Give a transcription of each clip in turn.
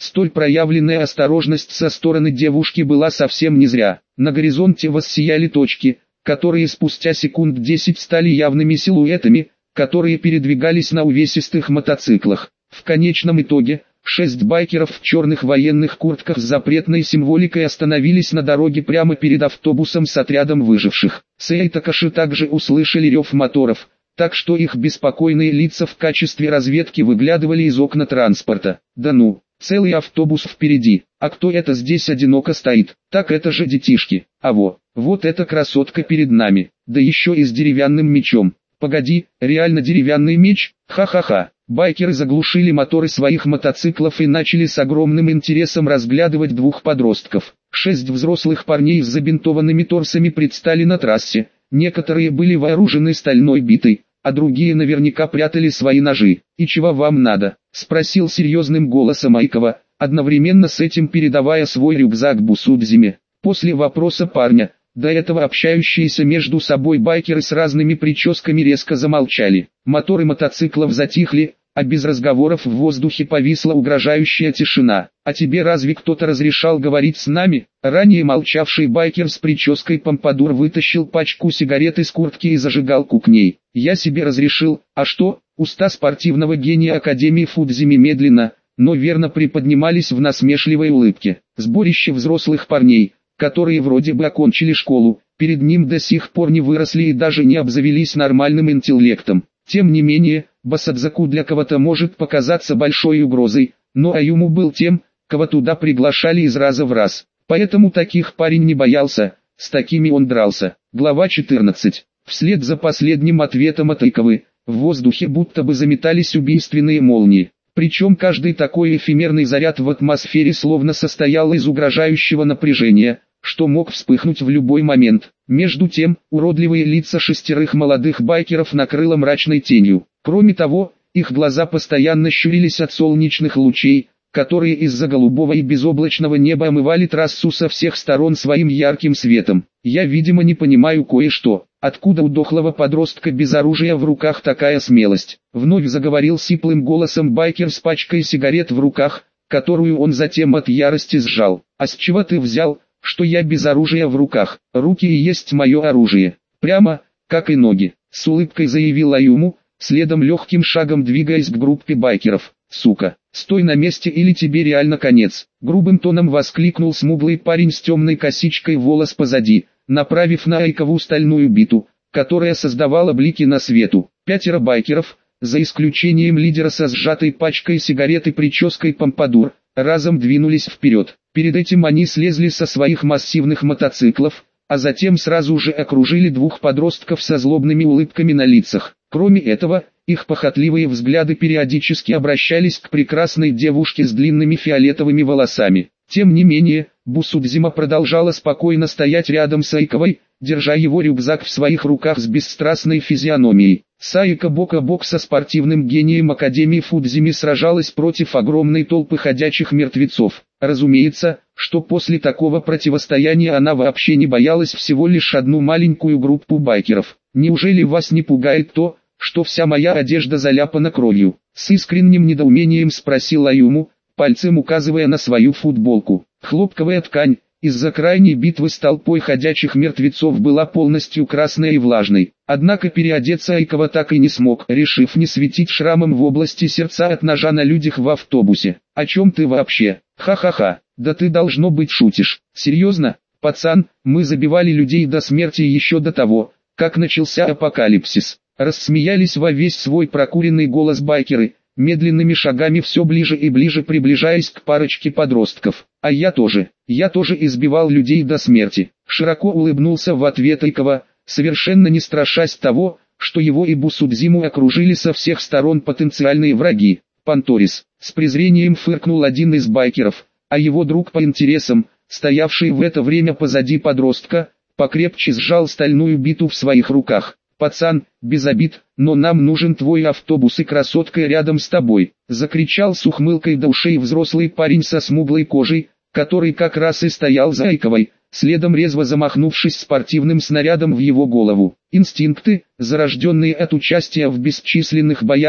Столь проявленная осторожность со стороны девушки была совсем не зря. На горизонте воссияли точки, которые спустя секунд 10 стали явными силуэтами, которые передвигались на увесистых мотоциклах. В конечном итоге, 6 байкеров в черных военных куртках с запретной символикой остановились на дороге прямо перед автобусом с отрядом выживших. Сэй и Такаши также услышали рев моторов, так что их беспокойные лица в качестве разведки выглядывали из окна транспорта. Да ну, целый автобус впереди, а кто это здесь одиноко стоит? Так это же детишки. А вот эта красотка перед нами, да еще и с деревянным мечом. Погоди, реально деревянный меч? Ха-ха-ха. Байкеры заглушили моторы своих мотоциклов и начали с огромным интересом разглядывать двух подростков. 6 взрослых парней с забинтованными торсами предстали на трассе. Некоторые были вооружены стальной битой, а другие наверняка прятали свои ножи. «И чего вам надо?» – спросил серьезным голосом Айкова, одновременно с этим передавая свой рюкзак Бусудзиме. После вопроса парня, до этого общающиеся между собой байкеры с разными прическами резко замолчали. Моторы мотоциклов затихли, а без разговоров в воздухе повисла угрожающая тишина. «А тебе разве кто-то разрешал говорить с нами?» Ранее молчавший байкер с прической помпадур вытащил пачку сигарет из куртки и зажигалку к ней. «Я себе разрешил, а что?» Уста спортивного гения Академии Фудзими медленно, но верно приподнимались в насмешливой улыбке. Сборище взрослых парней, которые вроде бы окончили школу, перед ним до сих пор не выросли и даже не обзавелись нормальным интеллектом. Тем не менее, Басадзаку для кого-то может показаться большой угрозой, но Аюму был тем, кого туда приглашали из раза в раз. Поэтому таких парень не боялся, с такими он дрался. Глава 14. Вслед за последним ответом от Айковы, в воздухе будто бы заметались убийственные молнии. Причем каждый такой эфемерный заряд в атмосфере словно состоял из угрожающего напряжения, что мог вспыхнуть в любой момент. Между тем, уродливые лица 6 молодых байкеров накрыло мрачной тенью. Кроме того, их глаза постоянно щурились от солнечных лучей, которые из-за голубого и безоблачного неба омывали трассу со всех сторон своим ярким светом. «Я, видимо, не понимаю кое-что. Откуда у дохлого подростка без оружия в руках такая смелость?» Вновь заговорил сиплым голосом байкер с пачкой сигарет в руках, которую он затем от ярости сжал. «А с чего ты взял, что я без оружия в руках? Руки и есть мое оружие. Прямо, как и ноги», — с улыбкой заявил Аюму, следом легким шагом двигаясь к группе байкеров. «Сука, стой на месте или тебе реально конец!» Грубым тоном воскликнул смуглый парень с темной косичкой волос позади, направив на Айкову стальную биту, которая создавала блики на свету. 5 байкеров, за исключением лидера со сжатой пачкой сигарет и прической помпадур, разом двинулись вперед. Перед этим они слезли со своих массивных мотоциклов, а затем сразу же окружили 2 подростков со злобными улыбками на лицах. Кроме этого, их похотливые взгляды периодически обращались к прекрасной девушке с длинными фиолетовыми волосами. Тем не менее, Бусудзима продолжала спокойно стоять рядом с Айковой, держа его рюкзак в своих руках с бесстрастной физиономией. Саика бок о бок со спортивным гением Академии Фудзими сражалась против огромной толпы ходячих мертвецов. Разумеется, что после такого противостояния она вообще не боялась всего лишь одну маленькую группу байкеров. «Неужели вас не пугает то, что вся моя одежда заляпана кровью?» С искренним недоумением спросил Аюму, пальцем указывая на свою футболку. Хлопковая ткань, из-за крайней битвы с толпой ходячих мертвецов, была полностью красной и влажной. Однако переодеться Айкова так и не смог, решив не светить шрамом в области сердца от ножа на людях в автобусе. «О чем ты вообще? Ха-ха-ха, да ты должно быть шутишь. Серьезно, пацан, мы забивали людей до смерти еще до того, как начался апокалипсис». Рассмеялись во весь свой прокуренный голос байкеры, медленными шагами все ближе и ближе приближаясь к парочке подростков. «А я тоже избивал людей до смерти», — широко улыбнулся в ответ Айкова, совершенно не страшась того, что его и Бусудзиму окружили со всех сторон потенциальные враги. «Панторис», — с презрением фыркнул один из байкеров, а его друг по интересам, стоявший в это время позади подростка, покрепче сжал стальную биту в своих руках. «Пацан, без обид, но нам нужен твой автобус и красотка рядом с тобой», — закричал с ухмылкой до ушей взрослый парень со смуглой кожей, который как раз и стоял за Айковой, следом резво замахнувшись спортивным снарядом в его голову. Инстинкты, зарожденные от участия в бесчисленных боях,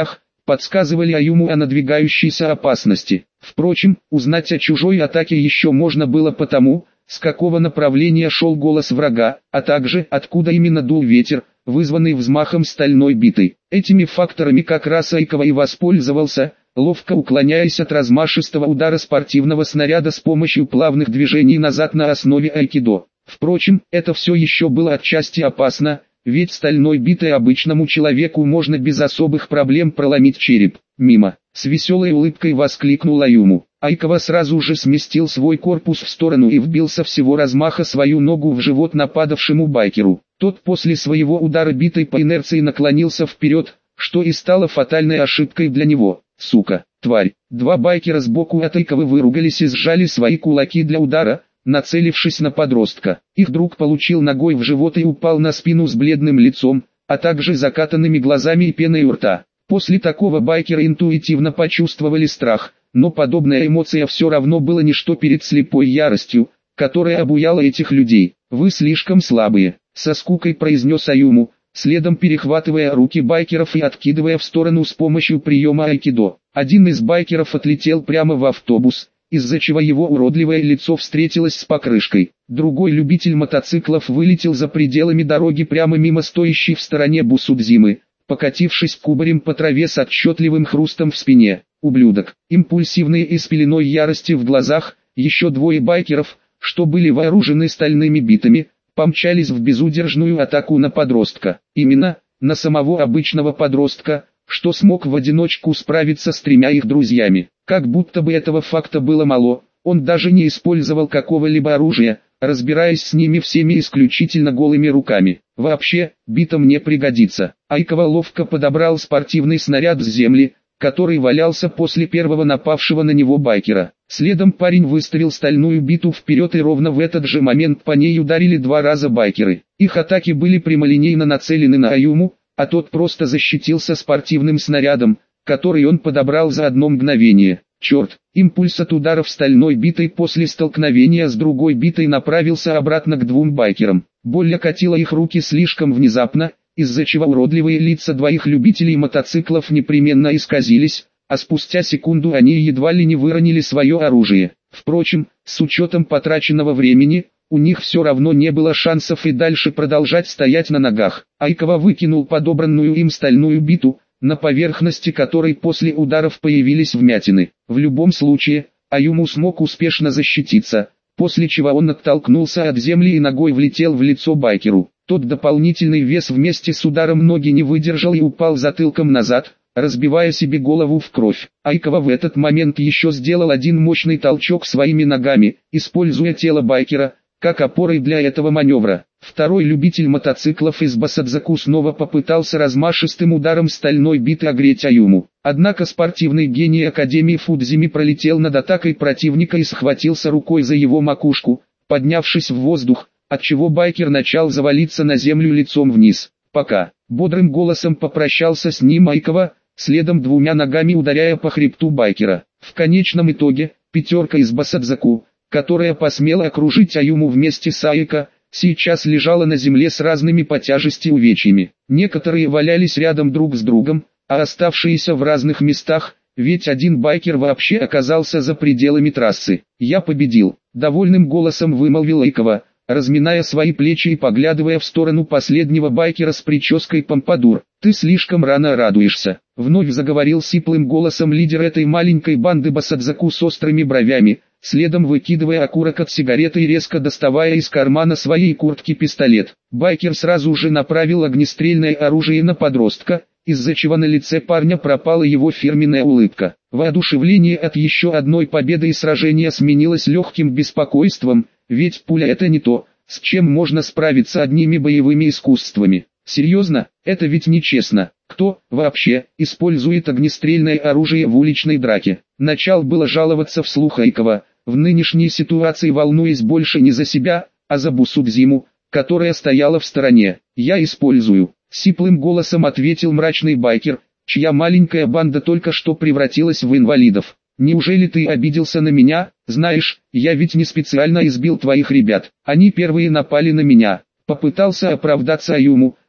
подсказывали Аюму о надвигающейся опасности. Впрочем, узнать о чужой атаке еще можно было потому, с какого направления шел голос врага, а также откуда именно дул ветер, вызванный взмахом стальной битой. Этими факторами как раз Айкова и воспользовался, ловко уклоняясь от размашистого удара спортивного снаряда с помощью плавных движений назад на основе айкидо. Впрочем, это все еще было отчасти опасно, ведь стальной битой обычному человеку можно без особых проблем проломить череп. Мимо. С веселой улыбкой воскликнул Аюму. Айкова сразу же сместил свой корпус в сторону и вбился всего размаха свою ногу в живот нападавшему байкеру. Тот после своего удара битой по инерции наклонился вперед, что и стало фатальной ошибкой для него. Сука, тварь. Два байкера сбоку от Айковы выругались и сжали свои кулаки для удара, нацелившись на подростка. Их друг получил ногой в живот и упал на спину с бледным лицом, а также закатанными глазами и пеной у рта. После такого байкеры интуитивно почувствовали страх, но подобная эмоция все равно была ничто перед слепой яростью, которая обуяла этих людей. «Вы слишком слабые», — со скукой произнес Аюму, следом перехватывая руки байкеров и откидывая в сторону с помощью приема айкидо. Один из байкеров отлетел прямо в автобус, из-за чего его уродливое лицо встретилось с покрышкой. Другой любитель мотоциклов вылетел за пределами дороги прямо мимо стоящей в стороне Бусудзимы, покатившись кубарем по траве с отчетливым хрустом в спине. Ублюдок, импульсивные и с пеленой ярости в глазах, еще двое байкеров, что были вооружены стальными битами, помчались в безудержную атаку на подростка. Именно, на самого обычного подростка, что смог в одиночку справиться с тремя их друзьями. Как будто бы этого факта было мало, он даже не использовал какого-либо оружия, разбираясь с ними всеми исключительно голыми руками. Вообще, бита мне пригодится. Айкова ловко подобрал спортивный снаряд с земли, который валялся после первого напавшего на него байкера. Следом парень выставил стальную биту вперед, и ровно в этот же момент по ней ударили два раза байкеры. Их атаки были прямолинейно нацелены на Аюму, а тот просто защитился спортивным снарядом, который он подобрал за одно мгновение. Черт, импульс от ударов стальной битой после столкновения с другой битой направился обратно к двум байкерам. Боль окатила их руки слишком внезапно, из-за чего уродливые лица двоих любителей мотоциклов непременно исказились, а спустя секунду они едва ли не выронили свое оружие. Впрочем, с учетом потраченного времени, у них все равно не было шансов и дальше продолжать стоять на ногах. Айкова выкинул подобранную им стальную биту, на поверхности которой после ударов появились вмятины. В любом случае, Аюму смог успешно защититься, после чего он оттолкнулся от земли и ногой влетел в лицо байкеру. Тот дополнительный вес вместе с ударом ноги не выдержал и упал затылком назад, разбивая себе голову в кровь. Айкова в этот момент еще сделал один мощный толчок своими ногами, используя тело байкера как опорой для этого маневра. Второй любитель мотоциклов из Басадзаку снова попытался размашистым ударом стальной биты огреть Аюму. Однако спортивный гений Академии Фудзими пролетел над атакой противника и схватился рукой за его макушку, поднявшись в воздух, отчего байкер начал завалиться на землю лицом вниз. «Пока», — бодрым голосом попрощался с ним Айкова, следом двумя ногами ударяя по хребту байкера. В конечном итоге, пятерка из Басадзаку, которая посмела окружить Аюму вместе с Айко, сейчас лежала на земле с разными по тяжести увечьями. Некоторые валялись рядом друг с другом, а оставшиеся в разных местах, ведь один байкер вообще оказался за пределами трассы. «Я победил», — довольным голосом вымолвил Айкова, разминая свои плечи и поглядывая в сторону последнего байкера с прической помпадур. «Ты слишком рано радуешься», — вновь заговорил сиплым голосом лидер этой маленькой банды Басадзаку с острыми бровями, следом выкидывая окурок от сигареты и резко доставая из кармана своей куртки пистолет. Байкер сразу же направил огнестрельное оружие на подростка, из-за чего на лице парня пропала его фирменная улыбка. Воодушевление от еще одной победы и сражения сменилось легким беспокойством, ведь пуля — это не то, с чем можно справиться одними боевыми искусствами. Серьезно, это ведь нечестно. Кто, вообще, использует огнестрельное оружие в уличной драке? Начал было жаловаться вслух Айкова, в нынешней ситуации волнуясь больше не за себя, а за Бусудзиму, которая стояла в стороне. «Я использую», — сиплым голосом ответил мрачный байкер, чья маленькая банда только что превратилась в инвалидов. «Неужели ты обиделся на меня? Знаешь, я ведь не специально избил твоих ребят. Они первые напали на меня». Попытался оправдаться Аюму,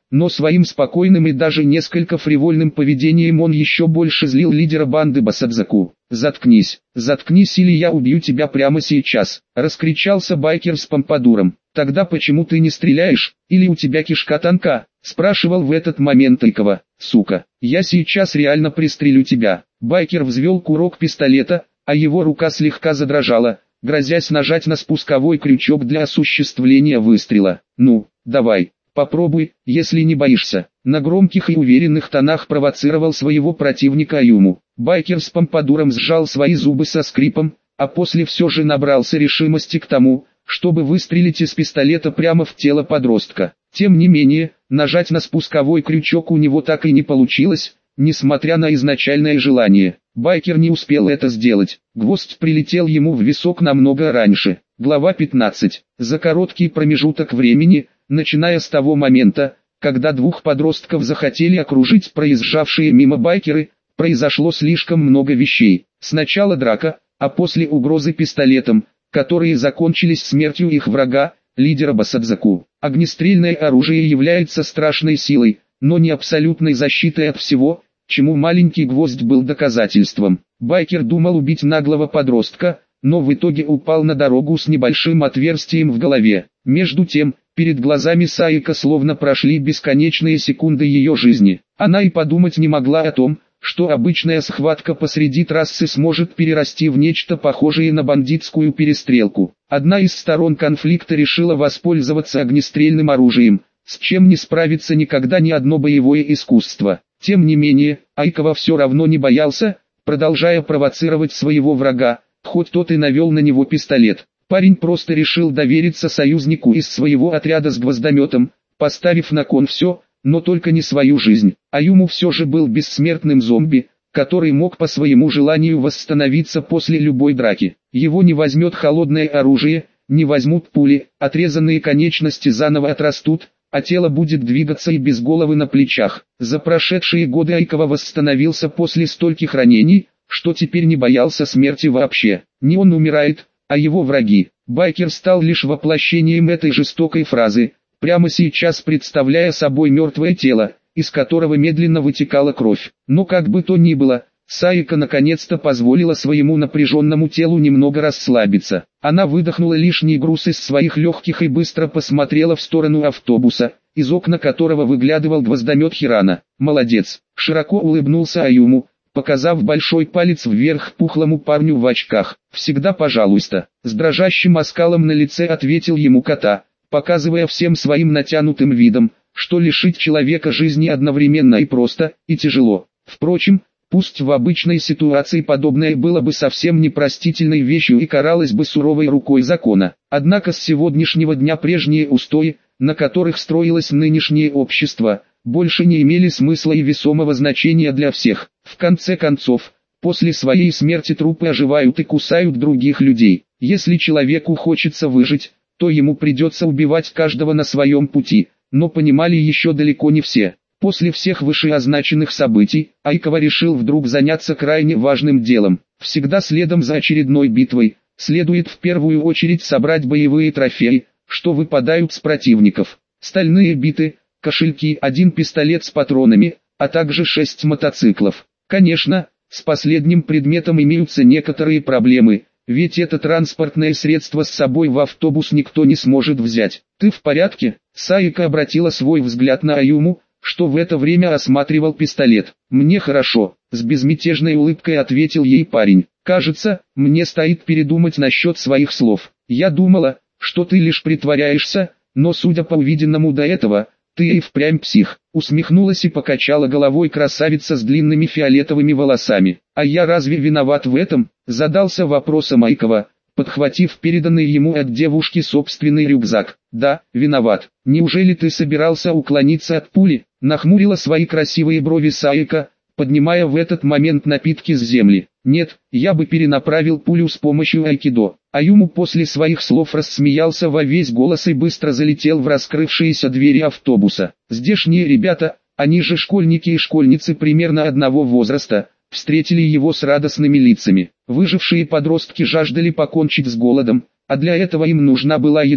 но своим спокойным и даже несколько фривольным поведением он еще больше злил лидера банды Басадзаку. «Заткнись, заткнись, или я убью тебя прямо сейчас», — раскричался байкер с помпадуром. «Тогда почему ты не стреляешь, или у тебя кишка тонка?» — спрашивал в этот момент Айкова. «Сука, я сейчас реально пристрелю тебя». Байкер взвел курок пистолета, а его рука слегка задрожала, грозясь нажать на спусковой крючок для осуществления выстрела. «Ну, давай, попробуй, если не боишься». На громких и уверенных тонах провоцировал своего противника Аюму. Байкер с помпадуром сжал свои зубы со скрипом, а после все же набрался решимости к тому, чтобы выстрелить из пистолета прямо в тело подростка. Тем не менее, нажать на спусковой крючок у него так и не получилось, несмотря на изначальное желание. Байкер не успел это сделать, гвоздь прилетел ему в висок намного раньше. Глава 15. За короткий промежуток времени, начиная с того момента, когда двух подростков захотели окружить проезжавшие мимо байкеры, произошло слишком много вещей. Сначала драка, а после угрозы пистолетом, которые закончились смертью их врага, лидера Басадзаку. Огнестрельное оружие является страшной силой, но не абсолютной защитой от всего, чему маленький гвоздь был доказательством. Байкер думал убить наглого подростка, но в итоге упал на дорогу с небольшим отверстием в голове. Между тем, перед глазами Саика словно прошли бесконечные секунды ее жизни. Она и подумать не могла о том, что обычная схватка посреди трассы сможет перерасти в нечто похожее на бандитскую перестрелку. Одна из сторон конфликта решила воспользоваться огнестрельным оружием, с чем не справится никогда ни одно боевое искусство. Тем не менее, Айкова все равно не боялся, продолжая провоцировать своего врага, хоть тот и навел на него пистолет. Парень просто решил довериться союзнику из своего отряда с гвоздометом, поставив на кон все, но только не свою жизнь. Аюму все же был бессмертным зомби, который мог по своему желанию восстановиться после любой драки. Его не возьмет холодное оружие, не возьмут пули, отрезанные конечности заново отрастут, а тело будет двигаться и без головы на плечах. За прошедшие годы Айкова восстановился после стольких ранений, что теперь не боялся смерти вообще. Не он умирает, а его враги. Байкер стал лишь воплощением этой жестокой фразы, прямо сейчас представляя собой мертвое тело, из которого медленно вытекала кровь. Но как бы то ни было, Саика наконец-то позволила своему напряженному телу немного расслабиться. Она выдохнула лишний груз из своих легких и быстро посмотрела в сторону автобуса, из окна которого выглядывал гвоздомет Хирана. «Молодец!» — широко улыбнулся Аюму, показав большой палец вверх пухлому парню в очках. «Всегда пожалуйста!» — с дрожащим оскалом на лице ответил ему кота, показывая всем своим натянутым видом, что лишить человека жизни одновременно и просто, и тяжело. Впрочем, пусть в обычной ситуации подобное было бы совсем непростительной вещью и каралось бы суровой рукой закона. Однако с сегодняшнего дня прежние устои, на которых строилось нынешнее общество, больше не имели смысла и весомого значения для всех. В конце концов, после своей смерти трупы оживают и кусают других людей. Если человеку хочется выжить, то ему придется убивать каждого на своем пути, но понимали еще далеко не все. После всех вышеозначенных событий, Айкова решил вдруг заняться крайне важным делом. Всегда следом за очередной битвой, следует в первую очередь собрать боевые трофеи, что выпадают с противников. Стальные биты, кошельки, один пистолет с патронами, а также 6 мотоциклов. Конечно, с последним предметом имеются некоторые проблемы, ведь это транспортное средство с собой в автобус никто не сможет взять. «Ты в порядке?» Саика обратила свой взгляд на Аюму, что в это время осматривал пистолет. «Мне хорошо», — с безмятежной улыбкой ответил ей парень. «Кажется, мне стоит передумать насчет своих слов. Я думала, что ты лишь притворяешься, но судя по увиденному до этого, ты и впрямь псих». Усмехнулась и покачала головой красавица с длинными фиолетовыми волосами. «А я разве виноват в этом?» — задался вопросом Айкова, подхватив переданный ему от девушки собственный рюкзак. «Да, виноват. Неужели ты собирался уклониться от пули?» — нахмурила свои красивые брови Саика, поднимая в этот момент напитки с земли. «Нет, я бы перенаправил пулю с помощью айкидо». Аюму после своих слов рассмеялся во весь голос и быстро залетел в раскрывшиеся двери автобуса. Здешние ребята, они же школьники и школьницы примерно одного возраста, встретили его с радостными лицами. Выжившие подростки жаждали покончить с голодом, а для этого им нужна была еда,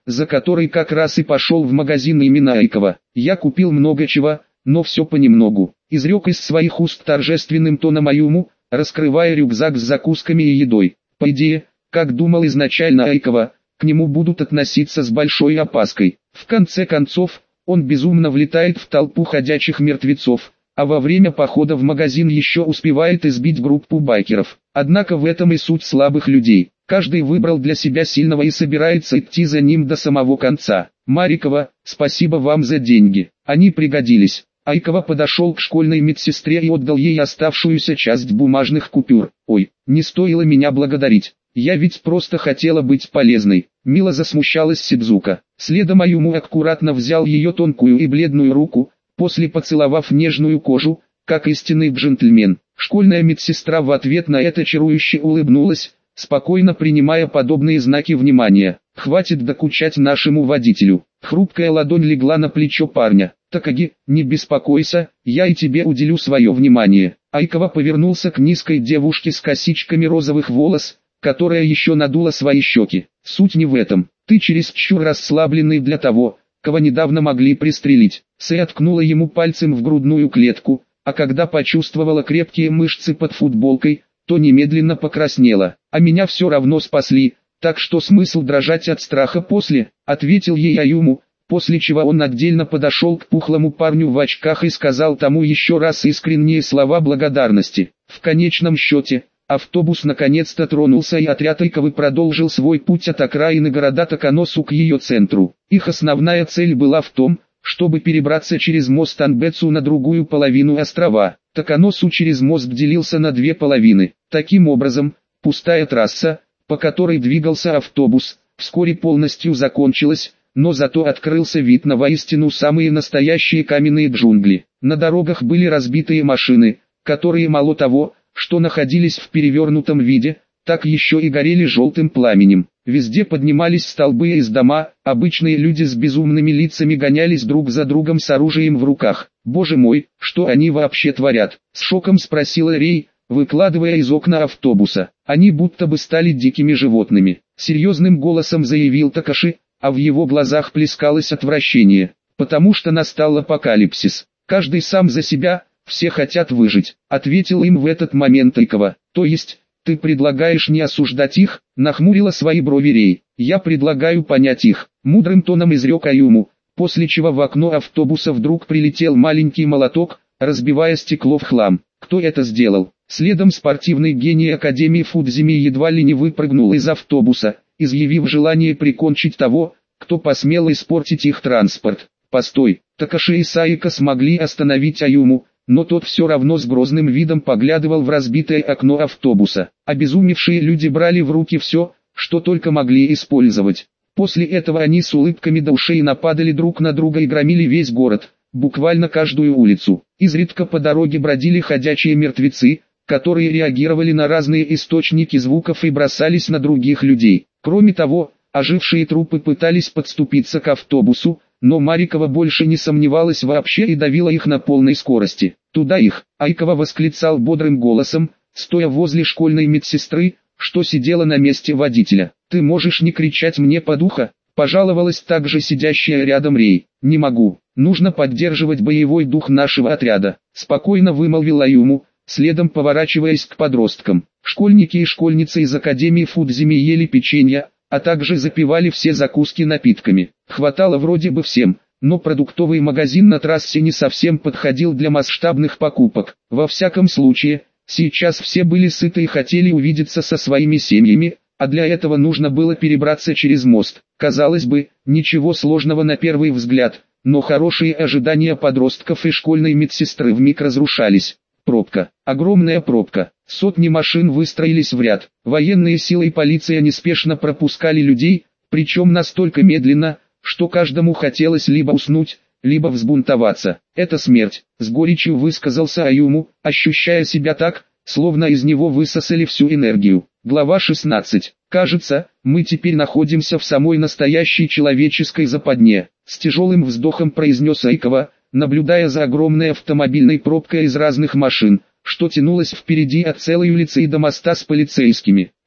за которой как раз и пошел в магазин именно Айкова. Я купил много чего, но все понемногу. Изрек из своих уст торжественным тоном Аюму, раскрывая рюкзак с закусками и едой. По идее, как думал изначально Айкова, к нему будут относиться с большой опаской. В конце концов, он безумно влетает в толпу ходячих мертвецов, а во время похода в магазин еще успевает избить группу байкеров. Однако в этом и суть слабых людей. Каждый выбрал для себя сильного и собирается идти за ним до самого конца. Марикова, спасибо вам за деньги. Они пригодились. Айкова подошел к школьной медсестре и отдал ей оставшуюся часть бумажных купюр. Ой, не стоило меня благодарить. Я ведь просто хотела быть полезной. Мило засмущалась Сидзука. Следом Аюму аккуратно взял ее тонкую и бледную руку, после поцеловав нежную кожу, как истинный джентльмен. Школьная медсестра в ответ на это чарующе улыбнулась, спокойно принимая подобные знаки внимания. «Хватит докучать нашему водителю». Хрупкая ладонь легла на плечо парня. «Такаги, не беспокойся, я и тебе уделю свое внимание». Айкова повернулся к низкой девушке с косичками розовых волос, которая еще надула свои щеки. «Суть не в этом. Ты чересчур расслабленный для того, кого недавно могли пристрелить». Сэй откнула ему пальцем в грудную клетку, а когда почувствовала крепкие мышцы под футболкой, то немедленно покраснела. «А меня все равно спасли, так что смысл дрожать от страха после», — ответил ей Аюму, после чего он отдельно подошел к пухлому парню в очках и сказал тому еще раз искренние слова благодарности. В конечном счете, автобус наконец-то тронулся и отряд Айковы продолжил свой путь от окраины города Таканосу к ее центру. Их основная цель была в том, чтобы перебраться через мост Анбэцу на другую половину острова. Таканосу через мост делился на две половины. Таким образом, пустая трасса, по которой двигался автобус, вскоре полностью закончилась, но зато открылся вид на воистину самые настоящие каменные джунгли. На дорогах были разбитые машины, которые мало того, что находились в перевернутом виде, так еще и горели желтым пламенем. Везде поднимались столбы из дома, обычные люди с безумными лицами гонялись друг за другом с оружием в руках. «Боже мой, что они вообще творят?» — с шоком спросила Рей, выкладывая из окна автобуса. «Они будто бы стали дикими животными», — серьезным голосом заявил Такаши, а в его глазах плескалось отвращение. «Потому что настал апокалипсис. Каждый сам за себя, все хотят выжить», — ответил им в этот момент Айкова. «То есть, ты предлагаешь не осуждать их?» — нахмурила свои брови Рей. «Я предлагаю понять их», — мудрым тоном изрек Аюму, после чего в окно автобуса вдруг прилетел маленький молоток, разбивая стекло в хлам. Кто это сделал? Следом спортивный гений Академии Фудзими едва ли не выпрыгнул из автобуса, изъявив желание прикончить того, кто посмел испортить их транспорт. «Постой!» Такаши и Саика смогли остановить Аюму, но тот все равно с грозным видом поглядывал в разбитое окно автобуса. Обезумевшие люди брали в руки все, что только могли использовать. После этого они с улыбками до ушей нападали друг на друга и громили весь город, буквально каждую улицу. Изредка по дороге бродили ходячие мертвецы, которые реагировали на разные источники звуков и бросались на других людей. Кроме того, ожившие трупы пытались подступиться к автобусу, но Марикова больше не сомневалась вообще и давила их на полной скорости. «Туда их!» — Айкова восклицал бодрым голосом, стоя возле школьной медсестры, что сидела на месте водителя. «Ты можешь не кричать мне под ухо?» — пожаловалась также сидящая рядом Рей. «Не могу. Нужно поддерживать боевой дух нашего отряда», — спокойно вымолвил Аюму, следом поворачиваясь к подросткам. Школьники и школьницы из Академии Фудзими ели печенье, а также запивали все закуски напитками. Хватало вроде бы всем, но продуктовый магазин на трассе не совсем подходил для масштабных покупок. Во всяком случае, сейчас все были сыты и хотели увидеться со своими семьями, а для этого нужно было перебраться через мост. Казалось бы, ничего сложного на первый взгляд, но хорошие ожидания подростков и школьной медсестры вмиг разрушались. Пробка. Огромная пробка. Сотни машин выстроились в ряд. Военные силы и полиция неспешно пропускали людей, причем настолько медленно, что каждому хотелось либо уснуть, либо взбунтоваться. «Это смерть», — с горечью высказался Аюму, ощущая себя так, словно из него высосали всю энергию. Глава 16. «Кажется, мы теперь находимся в самой настоящей человеческой западне», — с тяжелым вздохом произнес Айкова, наблюдая за огромной автомобильной пробкой из разных машин, что тянулась впереди от целой улицы и до моста с полицейскими.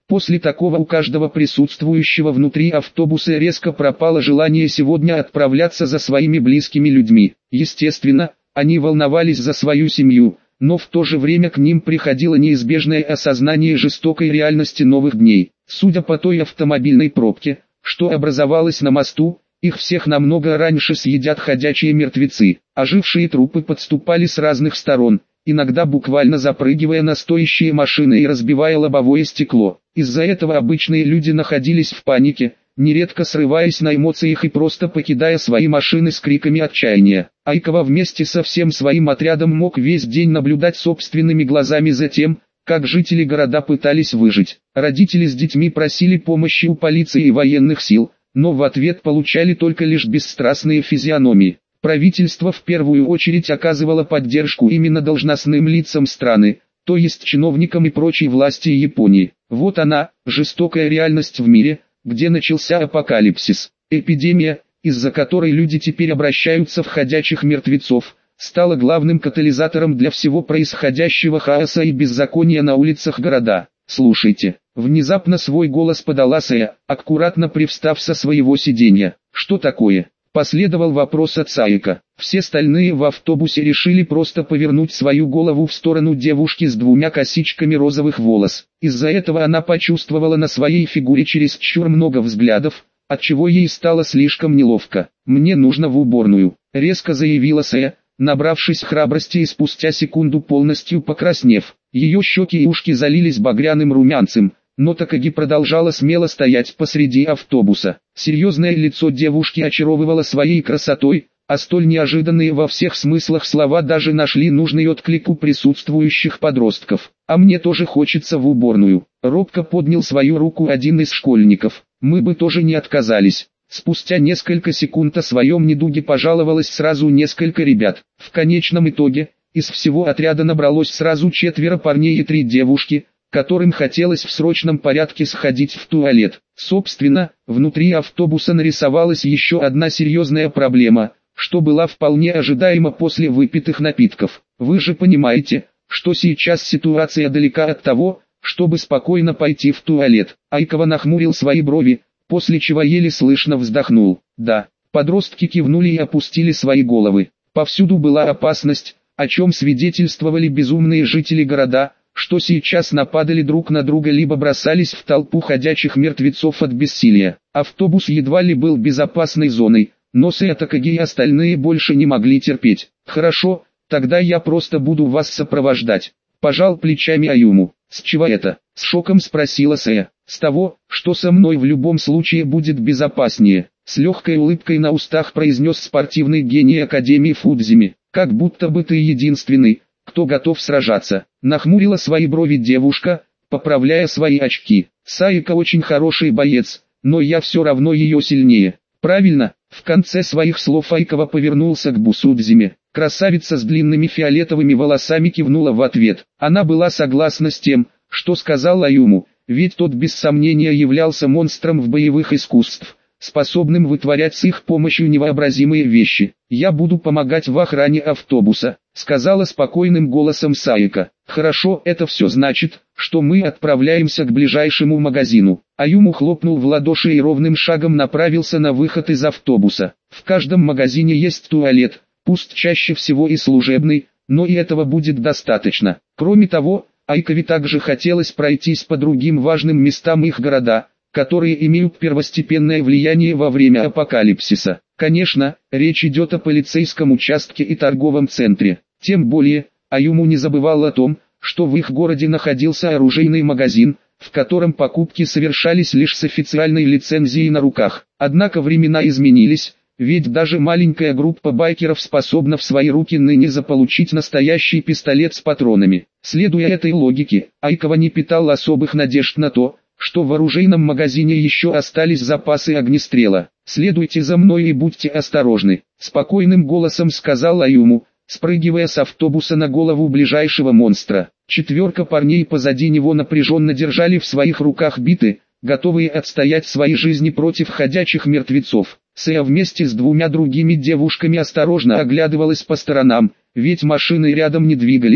После такого у каждого присутствующего внутри автобуса резко пропало желание сегодня отправляться за своими близкими людьми. Естественно, они волновались за свою семью, но в то же время к ним приходило неизбежное осознание жестокой реальности новых дней. Судя по той автомобильной пробке, что образовалась на мосту, их всех намного раньше съедят ходячие мертвецы. Ожившие трупы подступали с разных сторон, иногда буквально запрыгивая на стоящие машины и разбивая лобовое стекло. Из-за этого обычные люди находились в панике, нередко срываясь на эмоциях и просто покидая свои машины с криками отчаяния. Айкова вместе со всем своим отрядом мог весь день наблюдать собственными глазами за тем, как жители города пытались выжить. Родители с детьми просили помощи у полиции и военных сил, но в ответ получали только лишь бесстрастные физиономии. Правительство в первую очередь оказывало поддержку именно должностным лицам страны, то есть чиновникам и прочей власти Японии. Вот она, жестокая реальность в мире, где начался апокалипсис. Эпидемия, из-за которой люди теперь обращаются в ходячих мертвецов, стала главным катализатором для всего происходящего хаоса и беззакония на улицах города. «Слушайте», — внезапно свой голос подала Сая, аккуратно привстав со своего сиденья. «Что такое?» Последовал вопрос от Саика. Все остальные в автобусе решили просто повернуть свою голову в сторону девушки с двумя косичками розовых волос. Из-за этого она почувствовала на своей фигуре чересчур много взглядов, отчего ей стало слишком неловко. «Мне нужно в уборную», — резко заявила Сая, набравшись храбрости и спустя секунду полностью покраснев. Ее щеки и ушки залились багряным румянцем, но Такаги продолжала смело стоять посреди автобуса. Серьезное лицо девушки очаровывало своей красотой, а столь неожиданные во всех смыслах слова даже нашли нужный отклик у присутствующих подростков. «А мне тоже хочется в уборную», — робко поднял свою руку один из школьников. «Мы бы тоже не отказались». Спустя несколько секунд о своем недуге пожаловалось сразу несколько ребят. В конечном итоге, из всего отряда набралось сразу 4 парней и 3 девушки, которым хотелось в срочном порядке сходить в туалет. Собственно, внутри автобуса нарисовалась еще одна серьезная проблема, что была вполне ожидаема после выпитых напитков. Вы же понимаете, что сейчас ситуация далека от того, чтобы спокойно пойти в туалет. Айкова нахмурил свои брови, после чего еле слышно вздохнул. Да, подростки кивнули и опустили свои головы. Повсюду была опасность, о чем свидетельствовали безумные жители города, что сейчас нападали друг на друга либо бросались в толпу ходячих мертвецов от бессилия. Автобус едва ли был безопасной зоной, но Сая, Такаги и остальные больше не могли терпеть. «Хорошо, тогда я просто буду вас сопровождать», — пожал плечами Аюму. «С чего это?» — с шоком спросила Сая. «С того, что со мной в любом случае будет безопаснее», — с легкой улыбкой на устах произнес спортивный гений Академии Фудзими. «Как будто бы ты единственный, кто готов сражаться», — нахмурила свои брови девушка, поправляя свои очки. «Саика очень хороший боец, но я все равно ее сильнее». «Правильно», — в конце своих слов Айкова повернулся к Бусудзиме. Красавица с длинными фиолетовыми волосами кивнула в ответ. Она была согласна с тем, что сказал Аюму, ведь тот без сомнения являлся монстром в боевых искусствах, способным вытворять с их помощью невообразимые вещи. «Я буду помогать в охране автобуса», — сказала спокойным голосом Саика. «Хорошо, это все значит, что мы отправляемся к ближайшему магазину». Аюму хлопнул в ладоши и ровным шагом направился на выход из автобуса. В каждом магазине есть туалет, пусть чаще всего и служебный, но и этого будет достаточно. Кроме того, Айкове также хотелось пройтись по другим важным местам их города, которые имеют первостепенное влияние во время апокалипсиса. Конечно, речь идет о полицейском участке и торговом центре. Тем более, Аюму не забывал о том, что в их городе находился оружейный магазин, в котором покупки совершались лишь с официальной лицензией на руках. Однако времена изменились, ведь даже маленькая группа байкеров способна в свои руки ныне заполучить настоящий пистолет с патронами. Следуя этой логике, Айкова не питал особых надежд на то, что в оружейном магазине еще остались запасы огнестрела. «Следуйте за мной и будьте осторожны», — спокойным голосом сказал Аюму, спрыгивая с автобуса на голову ближайшего монстра. 4 парней позади него напряженно держали в своих руках биты, готовые отстоять свои жизни против ходячих мертвецов. Сая вместе с 2 другими девушками осторожно оглядывалась по сторонам, ведь машины рядом не двигались,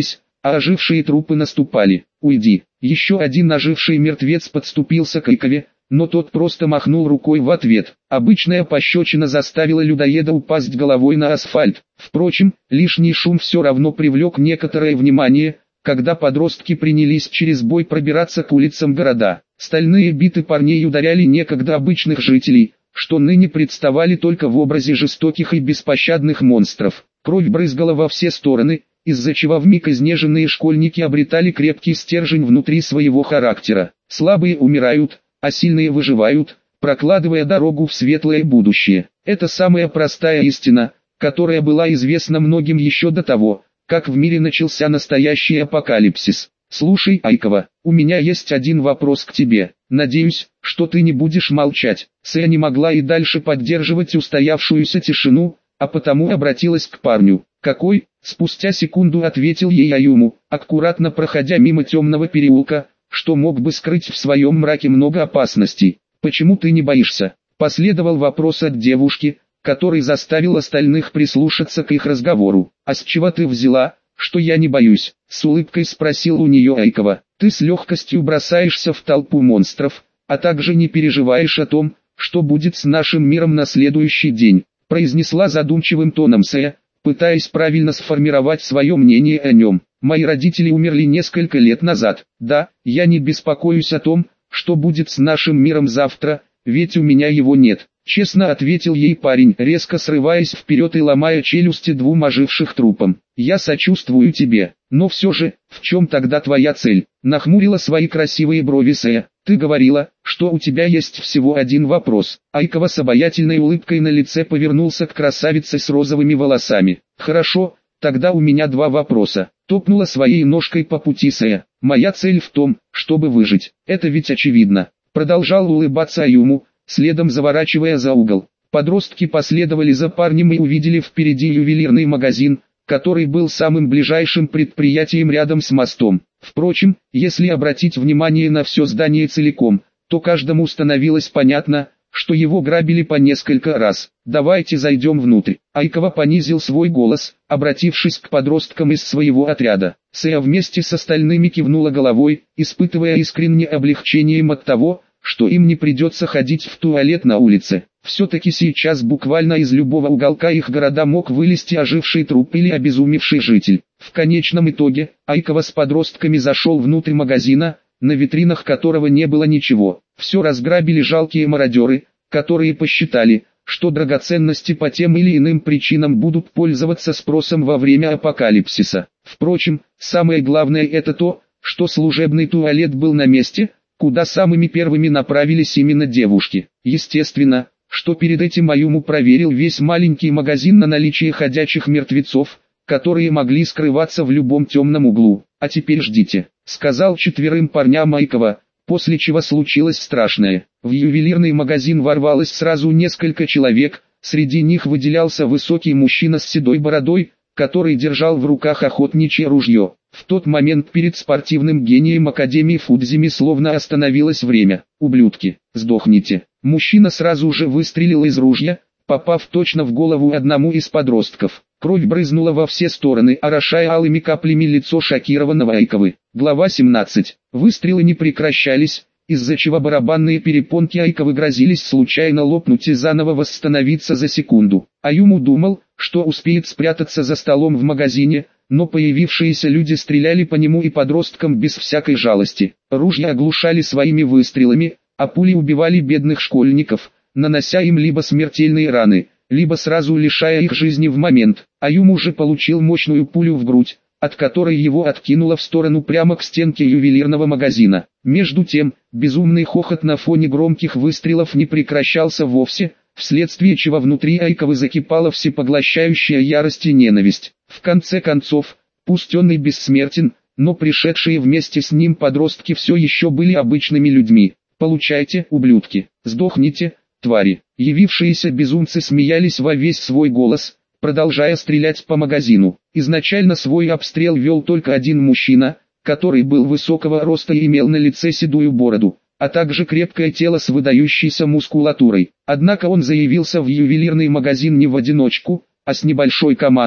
а ожившие трупы наступали. «Уйди!» Еще один оживший мертвец подступился к Айкове, но тот просто махнул рукой в ответ. Обычная пощечина заставила людоеда упасть головой на асфальт. Впрочем, лишний шум все равно привлек некоторое внимание, когда подростки принялись через бой пробираться к улицам города. Стальные биты парней ударяли некогда обычных жителей, что ныне представали только в образе жестоких и беспощадных монстров. Кровь брызгала во все стороны, из-за чего вмиг изнеженные школьники обретали крепкий стержень внутри своего характера. Слабые умирают, а сильные выживают, прокладывая дорогу в светлое будущее. Это самая простая истина, которая была известна многим еще до того, как в мире начался настоящий апокалипсис. «Слушай, Айкова, у меня есть один вопрос к тебе. Надеюсь, что ты не будешь молчать». Сэя не могла и дальше поддерживать устоявшуюся тишину, а потому обратилась к парню. «Какой?» — спустя секунду ответил ей Аюму, аккуратно проходя мимо темного переулка, что мог бы скрыть в своем мраке много опасностей. «Почему ты не боишься?» — последовал вопрос от девушки, который заставил остальных прислушаться к их разговору. «А с чего ты взяла, что я не боюсь?» — с улыбкой спросил у нее Айкова. «Ты с легкостью бросаешься в толпу монстров, а также не переживаешь о том, что будет с нашим миром на следующий день», — произнесла задумчивым тоном Сэя, пытаясь правильно сформировать свое мнение о нем. «Мои родители умерли несколько лет назад. Да, я не беспокоюсь о том, что будет с нашим миром завтра, ведь у меня его нет», — честно ответил ей парень, резко срываясь вперед и ломая челюсти двум оживших трупам. «Я сочувствую тебе, но все же, в чем тогда твоя цель?» — нахмурила свои красивые брови Сэя. «Ты говорила, что у тебя есть всего один вопрос». Айкова с обаятельной улыбкой на лице повернулся к красавице с розовыми волосами. «Хорошо, тогда у меня два вопроса», — топнула своей ножкой по пути Сэя. «Моя цель в том, чтобы выжить. Это ведь очевидно», — продолжал улыбаться Аюму, следом заворачивая за угол. Подростки последовали за парнем и увидели впереди ювелирный магазин, который был самым ближайшим предприятием рядом с мостом. Впрочем, если обратить внимание на все здание целиком, то каждому становилось понятно, что его грабили по несколько раз. «Давайте зайдем внутрь». Айкова понизил свой голос, обратившись к подросткам из своего отряда. Сэя вместе с остальными кивнула головой, испытывая искреннее облегчение от того, что им не придется ходить в туалет на улице. Все-таки сейчас буквально из любого уголка их города мог вылезти оживший труп или обезумевший житель. В конечном итоге, Айкова с подростками зашел внутрь магазина, на витринах которого не было ничего. Все разграбили жалкие мародеры, которые посчитали, что драгоценности по тем или иным причинам будут пользоваться спросом во время апокалипсиса. Впрочем, самое главное это то, что служебный туалет был на месте, куда самыми первыми направились именно девушки. Естественно, что перед этим Аюму проверил весь маленький магазин на наличие ходячих мертвецов, которые могли скрываться в любом темном углу. «А теперь ждите», — сказал четверым парням Айкова, после чего случилось страшное. В ювелирный магазин ворвалось сразу несколько человек, среди них выделялся высокий мужчина с седой бородой, который держал в руках охотничье ружье. В тот момент перед спортивным гением Академии Фудзими словно остановилось время. «Ублюдки, сдохните». Мужчина сразу же выстрелил из ружья, попав точно в голову одному из подростков. Кровь брызнула во все стороны, орошая алыми каплями лицо шокированного Айковы. Глава 17. Выстрелы не прекращались, из-за чего барабанные перепонки Айковы грозились случайно лопнуть и заново восстановиться за секунду. Аюму думал, что успеет спрятаться за столом в магазине, но появившиеся люди стреляли по нему и подросткам без всякой жалости. Ружья оглушали своими выстрелами, а пули убивали бедных школьников, нанося им либо смертельные раны, либо сразу лишая их жизни в момент. Аюму же получил мощную пулю в грудь, от которой его откинуло в сторону прямо к стенке ювелирного магазина. Между тем, безумный хохот на фоне громких выстрелов не прекращался вовсе, вследствие чего внутри Айковы закипала всепоглощающая ярость и ненависть. В конце концов, пусть он и бессмертен, но пришедшие вместе с ним подростки все еще были обычными людьми. «Получайте, ублюдки, сдохните, твари». Явившиеся безумцы смеялись во весь свой голос, продолжая стрелять по магазину. Изначально свой обстрел вел только один мужчина, который был высокого роста и имел на лице седую бороду, а также крепкое тело с выдающейся мускулатурой. Однако он заявился в ювелирный магазин не в одиночку, а с небольшой командой,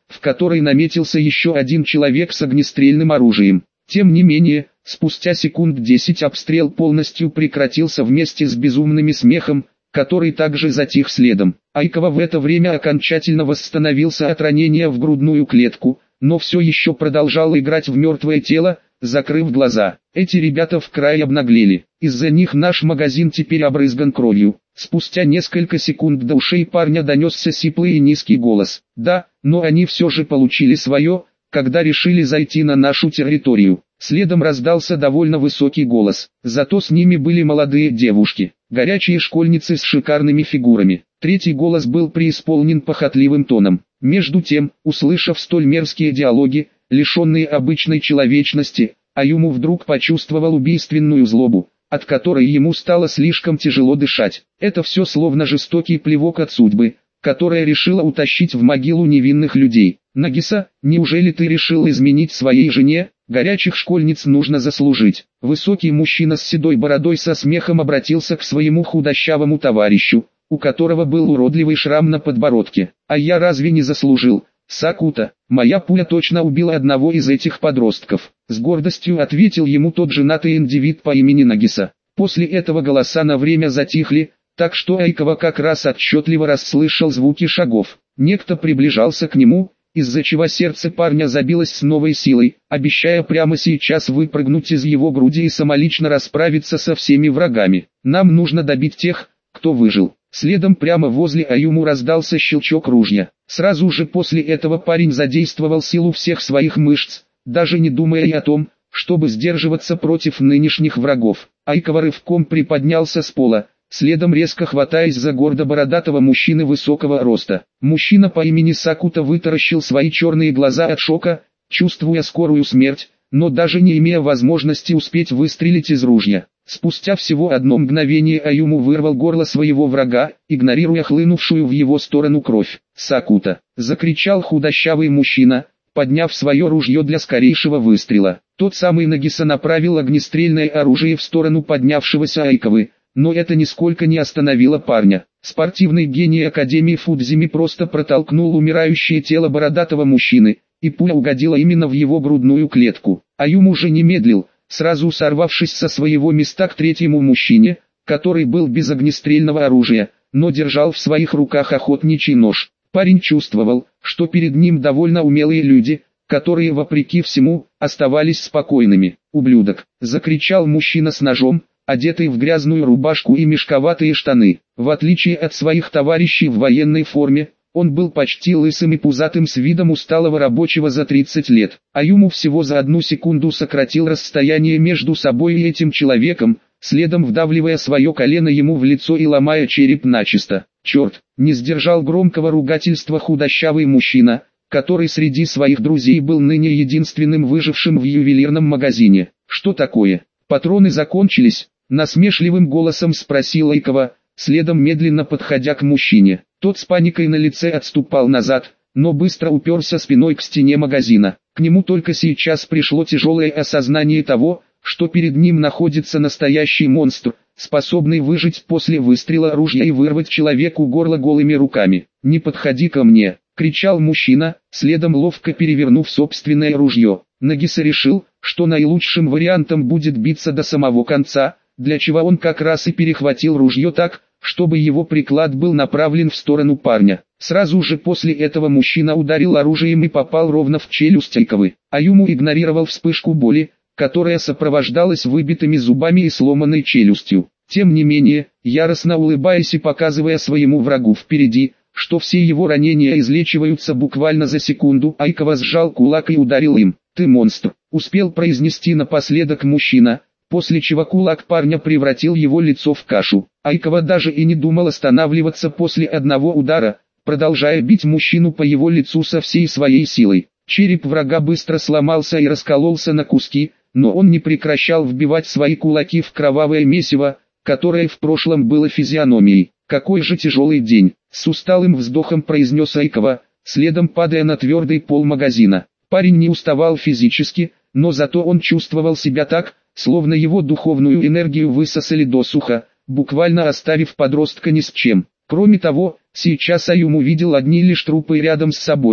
в которой наметился еще один человек с огнестрельным оружием. Тем не менее, спустя секунд 10 обстрел полностью прекратился вместе с безумным смехом, который также затих следом. Айкова в это время окончательно восстановился от ранения в грудную клетку, но все еще продолжал играть в мертвое тело, закрыв глаза. Эти ребята в край обнаглели. Из-за них наш магазин теперь обрызган кровью. Спустя несколько секунд до ушей парня донесся сиплый и низкий голос. Да, но они все же получили свое, когда решили зайти на нашу территорию. Следом раздался довольно высокий голос. Зато с ними были молодые девушки, горячие школьницы с шикарными фигурами. Третий голос был преисполнен похотливым тоном. Между тем, услышав столь мерзкие диалоги, лишенные обычной человечности, Аюму вдруг почувствовал убийственную злобу, от которой ему стало слишком тяжело дышать. Это все словно жестокий плевок от судьбы, которая решила утащить в могилу невинных людей. «Нагиса, неужели ты решил изменить своей жене? Горячих школьниц нужно заслужить». Высокий мужчина с седой бородой со смехом обратился к своему худощавому товарищу, у которого был уродливый шрам на подбородке. «А я разве не заслужил? Сакута, моя пуля точно убила одного из этих подростков», с гордостью ответил ему тот женатый индивид по имени Нагиса. После этого голоса на время затихли, так что Айкова как раз отчетливо расслышал звуки шагов. Некто приближался к нему, из-за чего сердце парня забилось с новой силой, обещая прямо сейчас выпрыгнуть из его груди и самолично расправиться со всеми врагами. «Нам нужно добить тех, кто выжил». Следом прямо возле Аюму раздался щелчок ружья. Сразу же после этого парень задействовал силу всех своих мышц, даже не думая и о том, чтобы сдерживаться против нынешних врагов. Айкова рывком приподнялся с пола, следом резко хватаясь за гордо бородатого мужчины высокого роста. Мужчина по имени Сакута вытаращил свои черные глаза от шока, чувствуя скорую смерть, но даже не имея возможности успеть выстрелить из ружья. Спустя всего одно мгновение Аюму вырвал горло своего врага, игнорируя хлынувшую в его сторону кровь. «Сакута!» — закричал худощавый мужчина, подняв свое ружье для скорейшего выстрела. Тот самый Нагиса направил огнестрельное оружие в сторону поднявшегося Айковы, но это нисколько не остановило парня. Спортивный гений Академии Фудзими просто протолкнул умирающее тело бородатого мужчины, и пуля угодила именно в его грудную клетку. Аюму же не медлил, сразу сорвавшись со своего места к третьему мужчине, который был без огнестрельного оружия, но держал в своих руках охотничий нож. Парень чувствовал, что перед ним довольно умелые люди, которые, вопреки всему, оставались спокойными. «Ублюдок!» — закричал мужчина с ножом, одетый в грязную рубашку и мешковатые штаны. В отличие от своих товарищей в военной форме, он был почти лысым и пузатым с видом усталого рабочего за 30 лет. Аюму всего за 1 секунду сократил расстояние между собой и этим человеком, следом вдавливая свое колено ему в лицо и ломая череп начисто. «Черт!» — не сдержал громкого ругательства худощавый мужчина, который среди своих друзей был ныне единственным выжившим в ювелирном магазине. «Что такое? Патроны закончились?» — насмешливым голосом спросил Айкова, следом медленно подходя к мужчине. Тот с паникой на лице отступал назад, но быстро уперся спиной к стене магазина. К нему только сейчас пришло тяжелое осознание того, что перед ним находится настоящий монстр, способный выжить после выстрела ружья и вырвать человеку горло голыми руками. «Не подходи ко мне!» — кричал мужчина, следом ловко перевернув собственное ружье. Нагиса решил, что наилучшим вариантом будет биться до самого конца, для чего он как раз и перехватил ружье так, чтобы его приклад был направлен в сторону парня. Сразу же после этого мужчина ударил оружием и попал ровно в челюсть Айковы. Аюму игнорировал вспышку боли, которая сопровождалась выбитыми зубами и сломанной челюстью. Тем не менее, яростно улыбаясь и показывая своему врагу впереди, что все его ранения излечиваются буквально за секунду, Айкова сжал кулак и ударил им. «Ты монстр!» — успел произнести напоследок мужчина, после чего кулак парня превратил его лицо в кашу. Айкова даже и не думал останавливаться после одного удара, продолжая бить мужчину по его лицу со всей своей силой. Череп врага быстро сломался и раскололся на куски, но он не прекращал вбивать свои кулаки в кровавое месиво, которое в прошлом было физиономией. «Какой же тяжелый день!» — с усталым вздохом произнес Айкова, следом падая на твердый пол магазина. Парень не уставал физически, но зато он чувствовал себя так, словно его духовную энергию высосали досуха, буквально оставив подростка ни с чем. Кроме того, сейчас Аюму видел одни лишь трупы рядом с собой,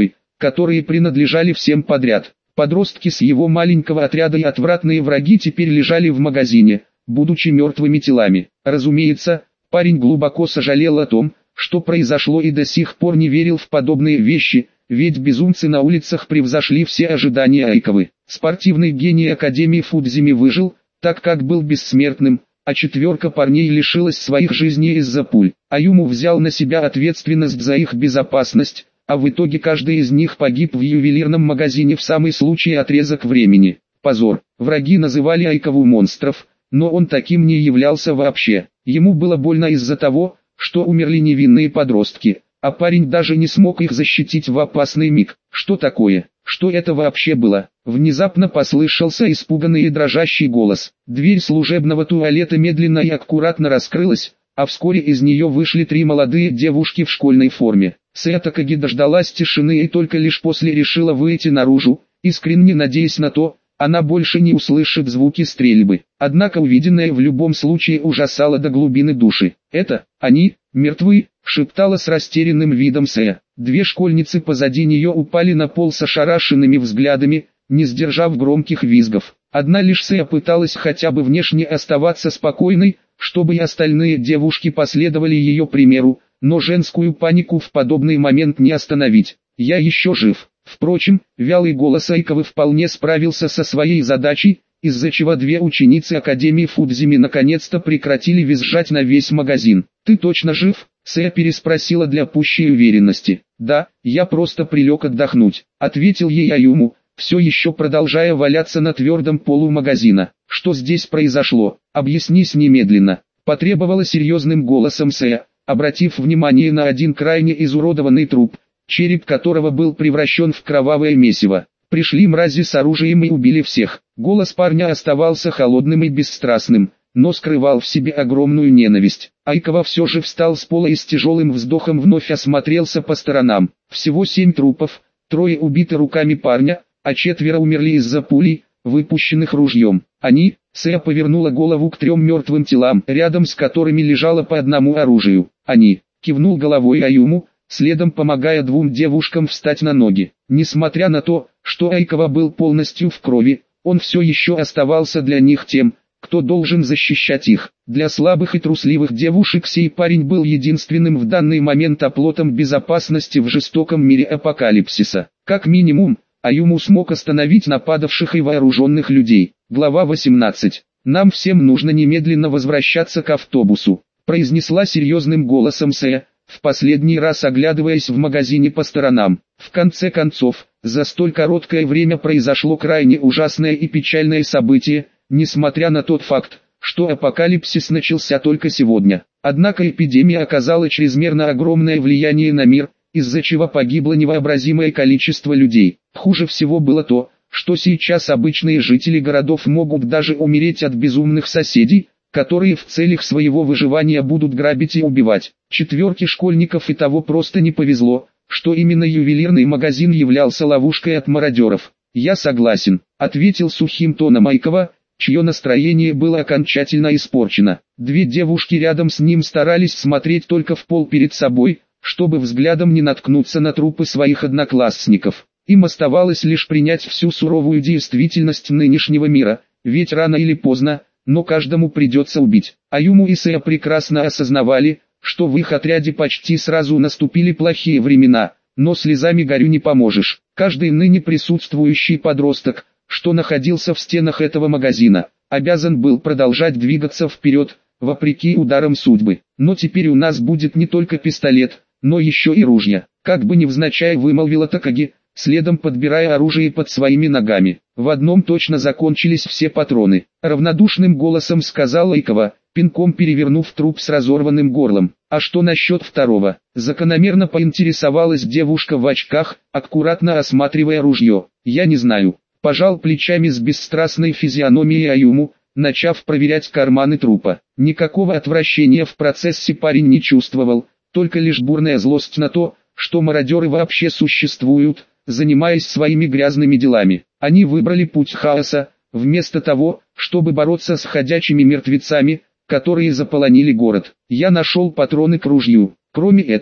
которые принадлежали всем подряд. Подростки с его маленького отряда и отвратные враги теперь лежали в магазине, будучи мертвыми телами. Разумеется, парень глубоко сожалел о том, что произошло, и до сих пор не верил в подобные вещи, ведь безумцы на улицах превзошли все ожидания Айковы. Спортивный гений Академии Фудзими выжил, так как был бессмертным, а четверка парней лишилась своих жизней из-за пуль. Аюму взял на себя ответственность за их безопасность, а в итоге каждый из них погиб в ювелирном магазине в самый случай отрезок времени. Позор. Враги называли Айкову монстров, но он таким не являлся вообще. Ему было больно из-за того, что умерли невинные подростки, а парень даже не смог их защитить в опасный миг. Что такое? Что это вообще было? Внезапно послышался испуганный и дрожащий голос. Дверь служебного туалета медленно и аккуратно раскрылась, а вскоре из нее вышли 3 молодые девушки в школьной форме. Сэя Такаги дождалась тишины и только лишь после решила выйти наружу, искренне надеясь на то, она больше не услышит звуки стрельбы. Однако увиденное в любом случае ужасало до глубины души. «Это, они, мертвы», — шептала с растерянным видом Сэя. 2 школьницы позади нее упали на пол с ошарашенными взглядами, не сдержав громких визгов. Одна лишь Сэя пыталась хотя бы внешне оставаться спокойной, чтобы и остальные девушки последовали ее примеру, но женскую панику в подобный момент не остановить. «Я еще жив». Впрочем, вялый голос Айковы вполне справился со своей задачей, из-за чего 2 ученицы Академии Фудзими наконец-то прекратили визжать на весь магазин. «Ты точно жив?» Сэя переспросила для пущей уверенности. «Да, я просто прилег отдохнуть», — ответил ей Аюму, все еще продолжая валяться на твердом полу магазина. «Что здесь произошло? Объяснись немедленно», — потребовала серьезным голосом Сэя, обратив внимание на один крайне изуродованный труп, череп которого был превращен в кровавое месиво. «Пришли мрази с оружием и убили всех». Голос парня оставался холодным и бесстрастным, но скрывал в себе огромную ненависть. Айкова все же встал с пола и с тяжелым вздохом вновь осмотрелся по сторонам. Всего 7 трупов, 3 убиты руками парня, а 4 умерли из-за пулей, выпущенных ружьем. Они, Сэя повернула голову к 3 мертвым телам, рядом с которыми лежало по одному оружию. «Они», кивнул головой Аюму, следом помогая 2 девушкам встать на ноги. Несмотря на то, что Айкова был полностью в крови, он все еще оставался для них тем, кто должен защищать их. Для слабых и трусливых девушек сей парень был единственным в данный момент оплотом безопасности в жестоком мире апокалипсиса. Как минимум, Аюму смог остановить нападавших и вооруженных людей. Глава 18. «Нам всем нужно немедленно возвращаться к автобусу», произнесла серьезным голосом Сэя, в последний раз оглядываясь в магазине по сторонам. В конце концов, за столь короткое время произошло крайне ужасное и печальное событие, несмотря на тот факт, что апокалипсис начался только сегодня. Однако эпидемия оказала чрезмерно огромное влияние на мир, из-за чего погибло невообразимое количество людей. Хуже всего было то, что сейчас обычные жители городов могут даже умереть от безумных соседей, которые в целях своего выживания будут грабить и убивать. 4 школьников и того просто не повезло, что именно ювелирный магазин являлся ловушкой от мародеров. «Я согласен», — ответил сухим тоном Айкова, чье настроение было окончательно испорчено. 2 девушки рядом с ним старались смотреть только в пол перед собой, чтобы взглядом не наткнуться на трупы своих одноклассников. Им оставалось лишь принять всю суровую действительность нынешнего мира, ведь рано или поздно, но каждому придется убить. Аюму и Сэя прекрасно осознавали, что в их отряде почти сразу наступили плохие времена, но слезами горю не поможешь. Каждый ныне присутствующий подросток, что находился в стенах этого магазина, обязан был продолжать двигаться вперед, вопреки ударам судьбы. «Но теперь у нас будет не только пистолет, но еще и ружья», как бы невзначай вымолвила Такаги, следом подбирая оружие под своими ногами. «В одном точно закончились все патроны», равнодушным голосом сказала Айкова, пинком перевернув труп с разорванным горлом. «А что насчет второго?» Закономерно поинтересовалась девушка в очках, аккуратно осматривая ружье. «Я не знаю», пожал плечами с бесстрастной физиономией Аюму, начав проверять карманы трупа. Никакого отвращения в процессе парень не чувствовал, только лишь бурная злость на то, что мародеры вообще существуют, занимаясь своими грязными делами. Они выбрали путь хаоса, вместо того, чтобы бороться с ходячими мертвецами, которые заполонили город. Я нашел патроны к ружью. Кроме этого,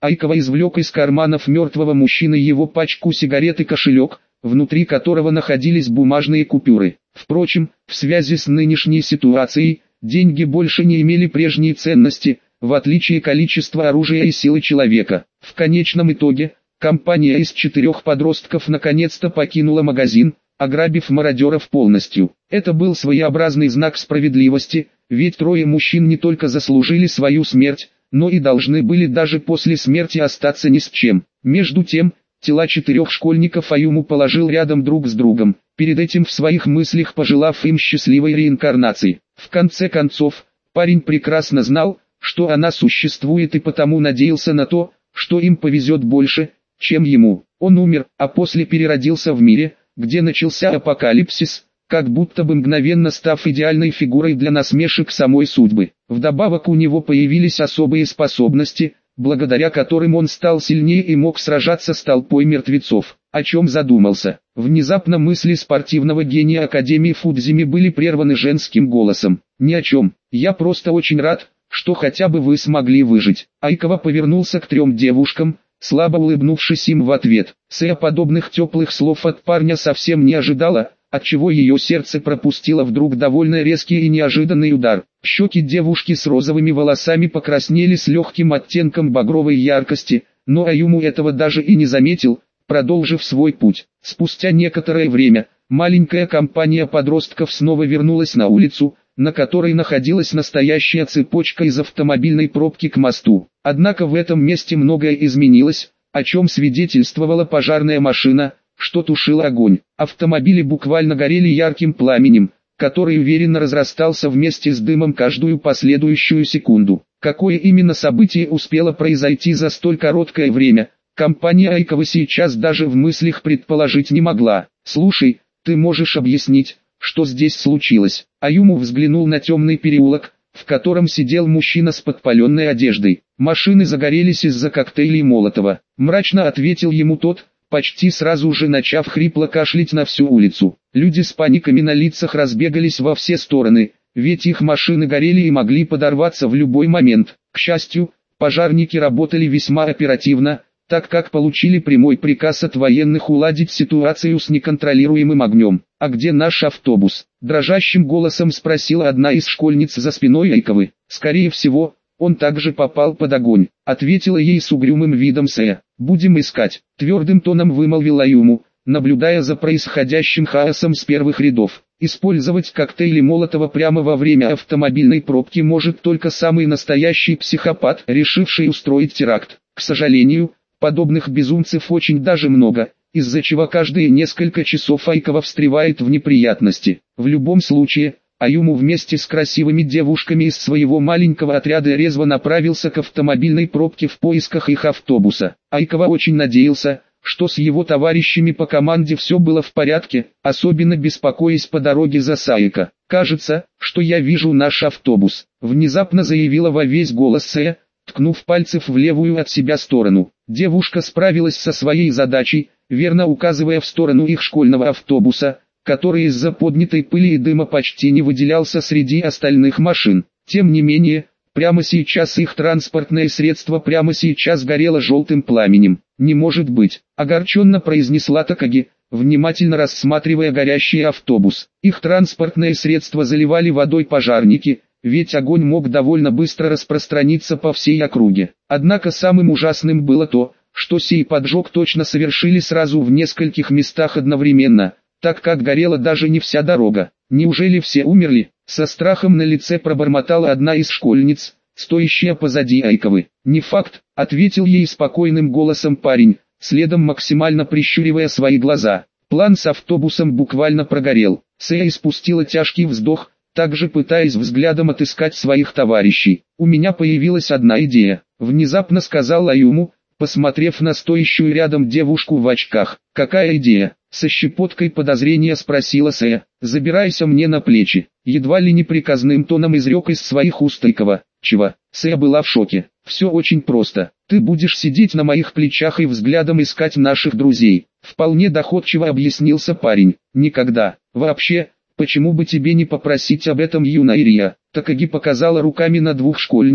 Айкова извлек из карманов мертвого мужчины его пачку сигарет и кошелек, внутри которого находились бумажные купюры. Впрочем, в связи с нынешней ситуацией, деньги больше не имели прежней ценности, в отличие от количества оружия и силы человека. В конечном итоге, компания из 4 подростков наконец-то покинула магазин, ограбив мародеров полностью. Это был своеобразный знак справедливости, ведь 3 мужчин не только заслужили свою смерть, но и должны были даже после смерти остаться ни с чем. Между тем, тела 4 школьников Аюму положил рядом друг с другом, перед этим в своих мыслях пожелав им счастливой реинкарнации. В конце концов, парень прекрасно знал, что она существует, и потому надеялся на то, что им повезет больше, чем ему. Он умер, а после переродился в мире, где начался апокалипсис, как будто бы мгновенно став идеальной фигурой для насмешек самой судьбы. Вдобавок у него появились особые способности, благодаря которым он стал сильнее и мог сражаться с толпой мертвецов. О чем задумался? Внезапно мысли спортивного гения Академии Фудзими были прерваны женским голосом. «Ни о чем, я просто очень рад, что хотя бы вы смогли выжить». Айкова повернулся к 3 девушкам, слабо улыбнувшись им в ответ. Сэя подобных теплых слов от парня совсем не ожидала, отчего ее сердце пропустило вдруг довольно резкий и неожиданный удар. Щеки девушки с розовыми волосами покраснели с легким оттенком багровой яркости, но Аюму этого даже и не заметил, продолжив свой путь. Спустя некоторое время, маленькая компания подростков снова вернулась на улицу, на которой находилась настоящая цепочка из автомобильной пробки к мосту. Однако в этом месте многое изменилось, о чем свидетельствовала пожарная машина, что тушила огонь. Автомобили буквально горели ярким пламенем, который уверенно разрастался вместе с дымом каждую последующую секунду. Какое именно событие успело произойти за столь короткое время, компания Айкова сейчас даже в мыслях предположить не могла. «Слушай, ты можешь объяснить, что здесь случилось?» Аюму взглянул на темный переулок, в котором сидел мужчина с подпаленной одеждой. «Машины загорелись из-за коктейлей Молотова», — мрачно ответил ему тот, почти сразу же начав хрипло кашлять на всю улицу. Люди с паниками на лицах разбегались во все стороны, ведь их машины горели и могли подорваться в любой момент. К счастью, пожарники работали весьма оперативно, так как получили прямой приказ от военных уладить ситуацию с неконтролируемым огнем. «А где наш автобус?» – дрожащим голосом спросила одна из школьниц за спиной Айковы. «Скорее всего, он также попал под огонь», – ответила ей с угрюмым видом Сэя. «Будем искать», – твердым тоном вымолвил Аюму, наблюдая за происходящим хаосом с первых рядов. Использовать коктейли Молотова прямо во время автомобильной пробки может только самый настоящий психопат, решивший устроить теракт. К сожалению, подобных безумцев очень даже много, из-за чего каждые несколько часов Айкова встревает в неприятности. В любом случае, Аюму вместе с красивыми девушками из своего маленького отряда резво направился к автомобильной пробке в поисках их автобуса. Айкова очень надеялся, что с его товарищами по команде все было в порядке, особенно беспокоясь по дороге за Саика. «Кажется, что я вижу наш автобус», — внезапно заявила во весь голос Сэя, ткнув пальцев в левую от себя сторону. Девушка справилась со своей задачей, верно указывая в сторону их школьного автобуса, который из-за поднятой пыли и дыма почти не выделялся среди остальных машин. Тем не менее, прямо сейчас их транспортное средство прямо сейчас горело желтым пламенем. «Не может быть», — огорченно произнесла Такаги, внимательно рассматривая горящий автобус. Их транспортное средство заливали водой пожарники, ведь огонь мог довольно быстро распространиться по всей округе. Однако самым ужасным было то, что сей поджог точно совершили сразу в нескольких местах одновременно, так как горела даже не вся дорога. «Неужели все умерли?» — со страхом на лице пробормотала одна из школьниц, стоящая позади Айковы. «Не факт», — ответил ей спокойным голосом парень, следом максимально прищуривая свои глаза. План с автобусом буквально прогорел. Сэя испустила тяжкий вздох, также пытаясь взглядом отыскать своих товарищей. «У меня появилась одна идея», — внезапно сказал Аюму, посмотрев на стоящую рядом девушку в очках. «Какая идея?» — со щепоткой подозрения спросила Сэя. «Забирайся мне на плечи», — едва ли не приказным тоном изрек из своих уст Айкова. «Чего?» — Сэя была в шоке. «Все очень просто. Ты будешь сидеть на моих плечах и взглядом искать наших друзей», — вполне доходчиво объяснился парень. «Никогда. Вообще, почему бы тебе не попросить об этом, юная Рия?» Такаги показала руками на двух школьниц,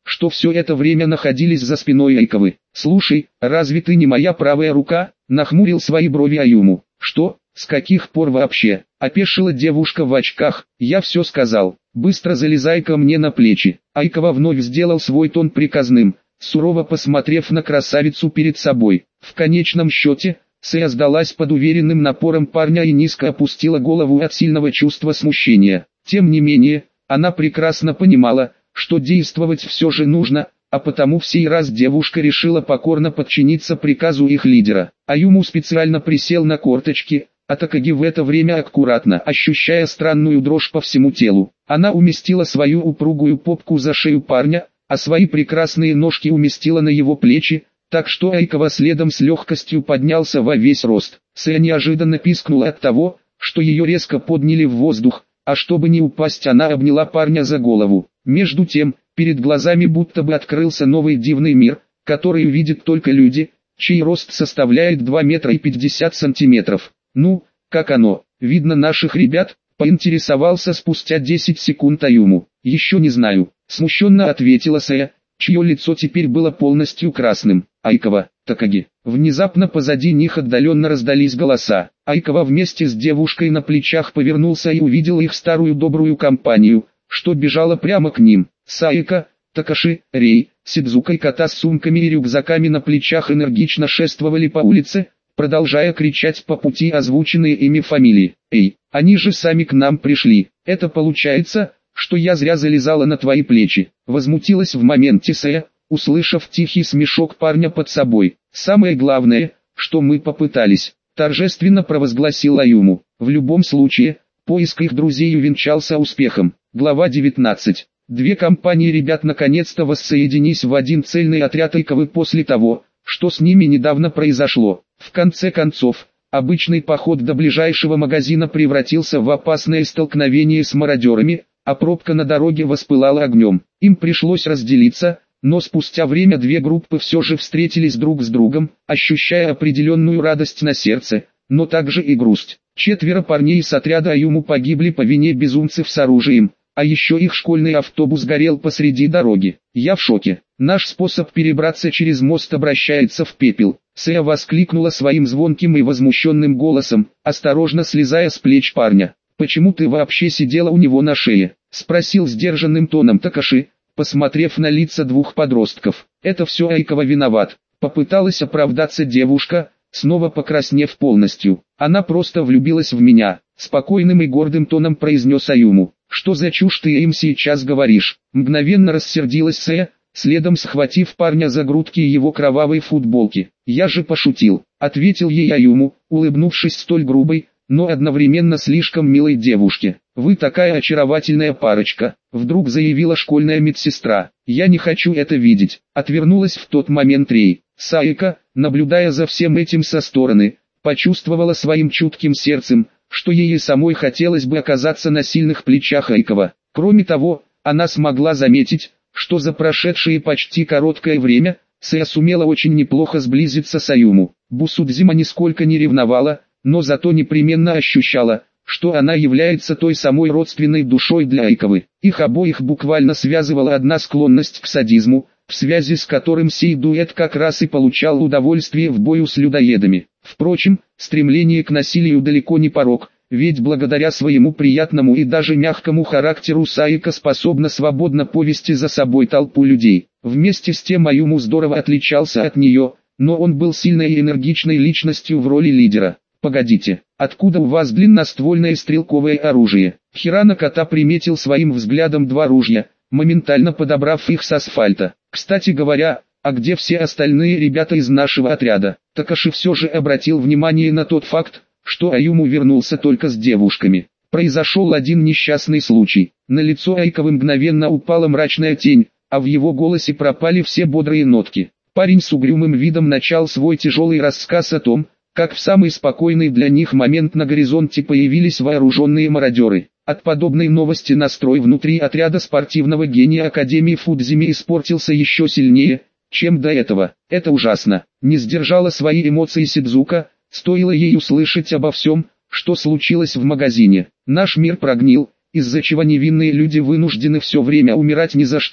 что все это время находились за спиной Айковы. «Слушай, разве ты не моя правая рука?» — нахмурил свои брови Аюму. «Что? С каких пор вообще?» — опешила девушка в очках. «Я все сказал. Быстро залезай ко мне на плечи». Айкова вновь сделал свой тон приказным, сурово посмотрев на красавицу перед собой. В конечном счете, Сэя сдалась под уверенным напором парня и низко опустила голову от сильного чувства смущения. Тем не менее, она прекрасно понимала, что действовать все же нужно, а потому в сей раз девушка решила покорно подчиниться приказу их лидера. Аюму специально присел на корточки, а Такаги в это время аккуратно, ощущая странную дрожь по всему телу. Она уместила свою упругую попку за шею парня, а свои прекрасные ножки уместила на его плечи, так что Айкова следом с легкостью поднялся во весь рост. Сэя неожиданно пискнула от того, что ее резко подняли в воздух, а чтобы не упасть, она обняла парня за голову. Между тем, перед глазами будто бы открылся новый дивный мир, который увидят только люди, чей рост составляет 2 метра и 50 сантиметров. «Ну, как оно, видно наших ребят?» — поинтересовался спустя 10 секунд Аюму. «Еще не знаю», — смущенно ответила Сэя, чье лицо теперь было полностью красным. «Айкова, Такаги». Внезапно позади них отдаленно раздались голоса. Айкова вместе с девушкой на плечах повернулся и увидел их старую добрую компанию, что бежала прямо к ним. Саика, Такаши, Рей, Сидзука и Кота с сумками и рюкзаками на плечах энергично шествовали по улице, продолжая кричать по пути озвученные ими фамилии. «Эй, они же сами к нам пришли. Это получается, что я зря залезала на твои плечи», — возмутилась в моменте Сэя, услышав тихий смешок парня под собой. «Самое главное, что мы попытались», — торжественно провозгласил Аюму. В любом случае, поиск их друзей увенчался успехом. Глава 19. Две компании ребят наконец-то воссоединились в один цельный отряд Айковы после того, что с ними недавно произошло. В конце концов, обычный поход до ближайшего магазина превратился в опасное столкновение с мародерами, а пробка на дороге воспылала огнем. Им пришлось разделиться, но спустя время две группы все же встретились друг с другом, ощущая определенную радость на сердце, но также и грусть. 4 парней с отряда Аюму погибли по вине безумцев с оружием, а еще их школьный автобус горел посреди дороги. «Я в шоке. Наш способ перебраться через мост обращается в пепел», — Сэя воскликнула своим звонким и возмущенным голосом, осторожно слезая с плеч парня. «Почему ты вообще сидела у него на шее?» — спросил сдержанным тоном Такаши, посмотрев на лица двух подростков. «Это все Айкова виноват», — попыталась оправдаться девушка, снова покраснев полностью. «Она просто влюбилась в меня», — спокойным и гордым тоном произнес Аюму. «Что за чушь ты им сейчас говоришь?» Мгновенно рассердилась Сэя, следом схватив парня за грудки его кровавой футболки. «Я же пошутил», — ответил ей Аюму, улыбнувшись столь грубой, но одновременно слишком милой девушке. «Вы такая очаровательная парочка», — вдруг заявила школьная медсестра. «Я не хочу это видеть», — отвернулась в тот момент Рей. Саика, наблюдая за всем этим со стороны, почувствовала своим чутким сердцем, что ей и самой хотелось бы оказаться на сильных плечах Айкова. Кроме того, она смогла заметить, что за прошедшее почти короткое время, Сэя сумела очень неплохо сблизиться с Аюму. Бусудзима нисколько не ревновала, но зато непременно ощущала, что она является той самой родственной душой для Айковы. Их обоих буквально связывала одна склонность к садизму, в связи с которым сей дуэт как раз и получал удовольствие в бою с людоедами. Впрочем, стремление к насилию далеко не порок, ведь благодаря своему приятному и даже мягкому характеру Саика способна свободно повести за собой толпу людей. Вместе с тем Аюму здорово отличался от нее, но он был сильной и энергичной личностью в роли лидера. «Погодите, откуда у вас длинноствольное стрелковое оружие?» Хирана Кота приметил своим взглядом 2 ружья, моментально подобрав их с асфальта. «Кстати говоря, а где все остальные ребята из нашего отряда?» Такаши все же обратил внимание на тот факт, что Аюму вернулся только с девушками. Произошел один несчастный случай. На лицо Айковы мгновенно упала мрачная тень, а в его голосе пропали все бодрые нотки. Парень с угрюмым видом начал свой тяжелый рассказ о том, как в самый спокойный для них момент на горизонте появились вооруженные мародеры. От подобной новости настрой внутри отряда спортивного гения Академии Фудзими испортился еще сильнее, чем до этого. «Это ужасно», — не сдержала свои эмоции Сидзука, стоило ей услышать обо всем, что случилось в магазине. «Наш мир прогнил, из-за чего невинные люди вынуждены все время умирать ни за что»,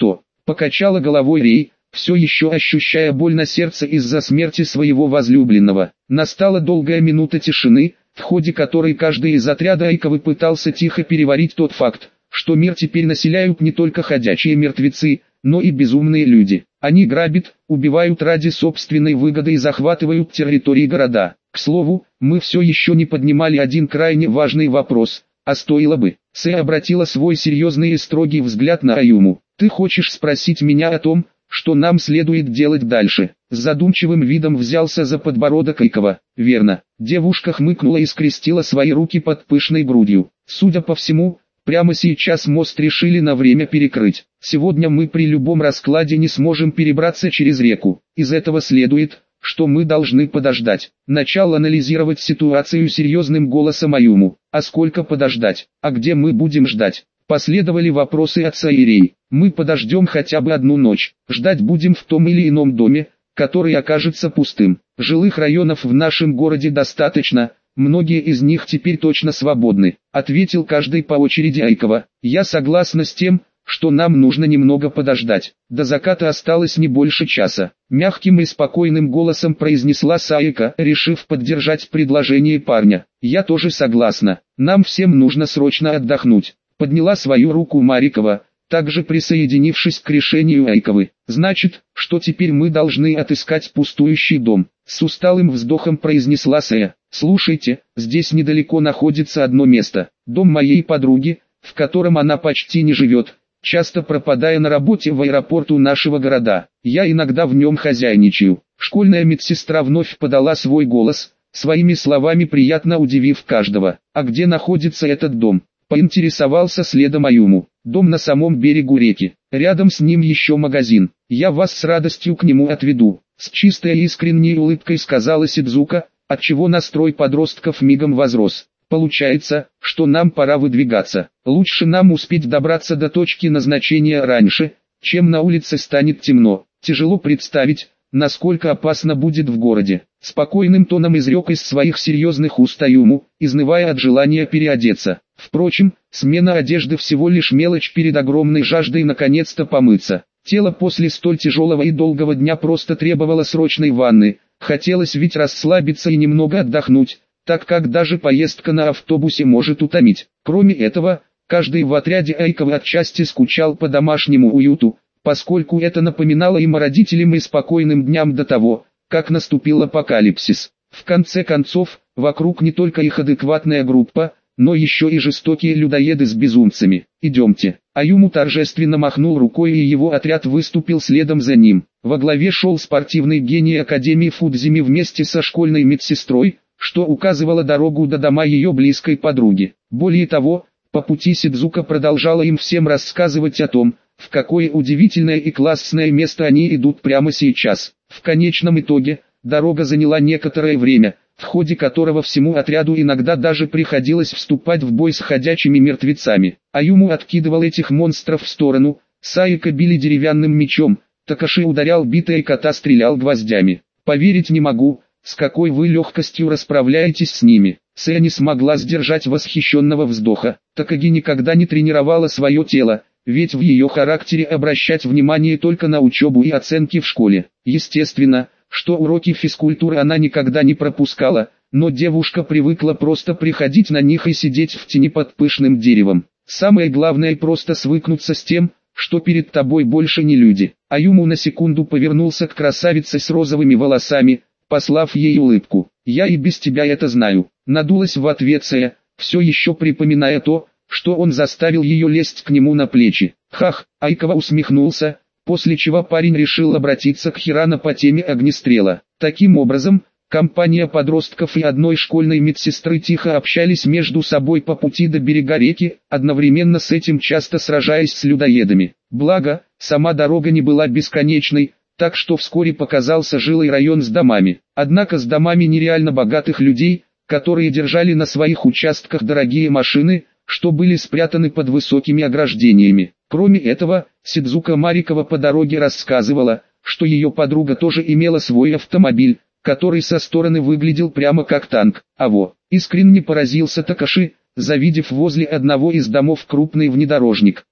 покачала головой Рей, все еще ощущая боль на сердце из-за смерти своего возлюбленного. Настала долгая минута тишины, в ходе которой каждый из отряда Айковы пытался тихо переварить тот факт, что мир теперь населяют не только ходячие мертвецы, но и безумные люди. Они грабят, убивают ради собственной выгоды и захватывают территории города. К слову, мы все еще не поднимали один крайне важный вопрос, а стоило бы. Сэ обратила свой серьезный и строгий взгляд на Аюму. «Ты хочешь спросить меня о том, что нам следует делать дальше?» С задумчивым видом взялся за подбородок Айкова. «Верно». Девушка хмыкнула и скрестила свои руки под пышной грудью. «Судя по всему, прямо сейчас мост решили на время перекрыть. Сегодня мы при любом раскладе не сможем перебраться через реку. Из этого следует, что мы должны подождать». Начал анализировать ситуацию серьезным голосом Аюму. «А сколько подождать? А где мы будем ждать?» Последовали вопросы отца и Рей. «Мы подождем хотя бы одну ночь. Ждать будем в том или ином доме, который окажется пустым. Жилых районов в нашем городе достаточно, многие из них теперь точно свободны», ответил каждый по очереди Айкова. «Я согласна с тем, что нам нужно немного подождать. До заката осталось не больше часа», мягким и спокойным голосом произнесла Саика, решив поддержать предложение парня. «Я тоже согласна. Нам всем нужно срочно отдохнуть», подняла свою руку Марикова, также присоединившись к решению Айковы. «Значит, что теперь мы должны отыскать пустующий дом», с усталым вздохом произнесла Сая. «Слушайте, здесь недалеко находится одно место, дом моей подруги, в котором она почти не живет, часто пропадая на работе в аэропорту нашего города. Я иногда в нем хозяйничаю». Школьная медсестра вновь подала свой голос, своими словами приятно удивив каждого. «А где находится этот дом?» Поинтересовался следом Аюму. «Дом на самом берегу реки. Рядом с ним еще магазин. Я вас с радостью к нему отведу», с чистой и искренней улыбкой сказала Сидзука, отчего настрой подростков мигом возрос. «Получается, что нам пора выдвигаться. Лучше нам успеть добраться до точки назначения раньше, чем на улице станет темно. Тяжело представить, насколько опасно будет в городе», спокойным тоном изрек из своих серьезных уст Аюму, изнывая от желания переодеться. Впрочем, смена одежды всего лишь мелочь перед огромной жаждой наконец-то помыться. Тело после столь тяжелого и долгого дня просто требовало срочной ванны, хотелось ведь расслабиться и немного отдохнуть, так как даже поездка на автобусе может утомить. Кроме этого, каждый в отряде Айкова отчасти скучал по домашнему уюту, поскольку это напоминало им о родителям и спокойным дням до того, как наступил апокалипсис. В конце концов, вокруг не только их адекватная группа, но еще и жестокие людоеды с безумцами. «Идемте». Аюму торжественно махнул рукой, и его отряд выступил следом за ним. Во главе шел спортивный гений Академии Фудзими вместе со школьной медсестрой, что указывало дорогу до дома ее близкой подруги. Более того, по пути Сидзука продолжала им всем рассказывать о том, в какое удивительное и классное место они идут прямо сейчас. В конечном итоге, дорога заняла некоторое время, в ходе которого всему отряду иногда даже приходилось вступать в бой с ходячими мертвецами. Аюму откидывал этих монстров в сторону, Саика били деревянным мечом, Такаши ударял битой, и кота стрелял гвоздями. «Поверить не могу, с какой вы легкостью расправляетесь с ними». Сэ не смогла сдержать восхищенного вздоха. Такаги никогда не тренировала свое тело, ведь в ее характере обращать внимание только на учебу и оценки в школе. Естественно, что уроки физкультуры она никогда не пропускала, но девушка привыкла просто приходить на них и сидеть в тени под пышным деревом. Самое главное просто свыкнуться с тем, что перед тобой больше не люди. Аюму на секунду повернулся к красавице с розовыми волосами, послав ей улыбку. «Я и без тебя это знаю», надулась в ответ Сая, все еще припоминая то, что он заставил ее лезть к нему на плечи. «Хах», Айкова усмехнулся, после чего парень решил обратиться к Хирана по теме огнестрела. Таким образом, компания подростков и одной школьной медсестры тихо общались между собой по пути до берега реки, одновременно с этим часто сражаясь с людоедами. Благо, сама дорога не была бесконечной, так что вскоре показался жилой район с домами. Однако с домами нереально богатых людей, которые держали на своих участках дорогие машины, что были спрятаны под высокими ограждениями. Кроме этого, Сидзука Марикова по дороге рассказывала, что ее подруга тоже имела свой автомобиль, который со стороны выглядел прямо как танк. Искренне поразился Такаши, завидев возле одного из домов крупный внедорожник.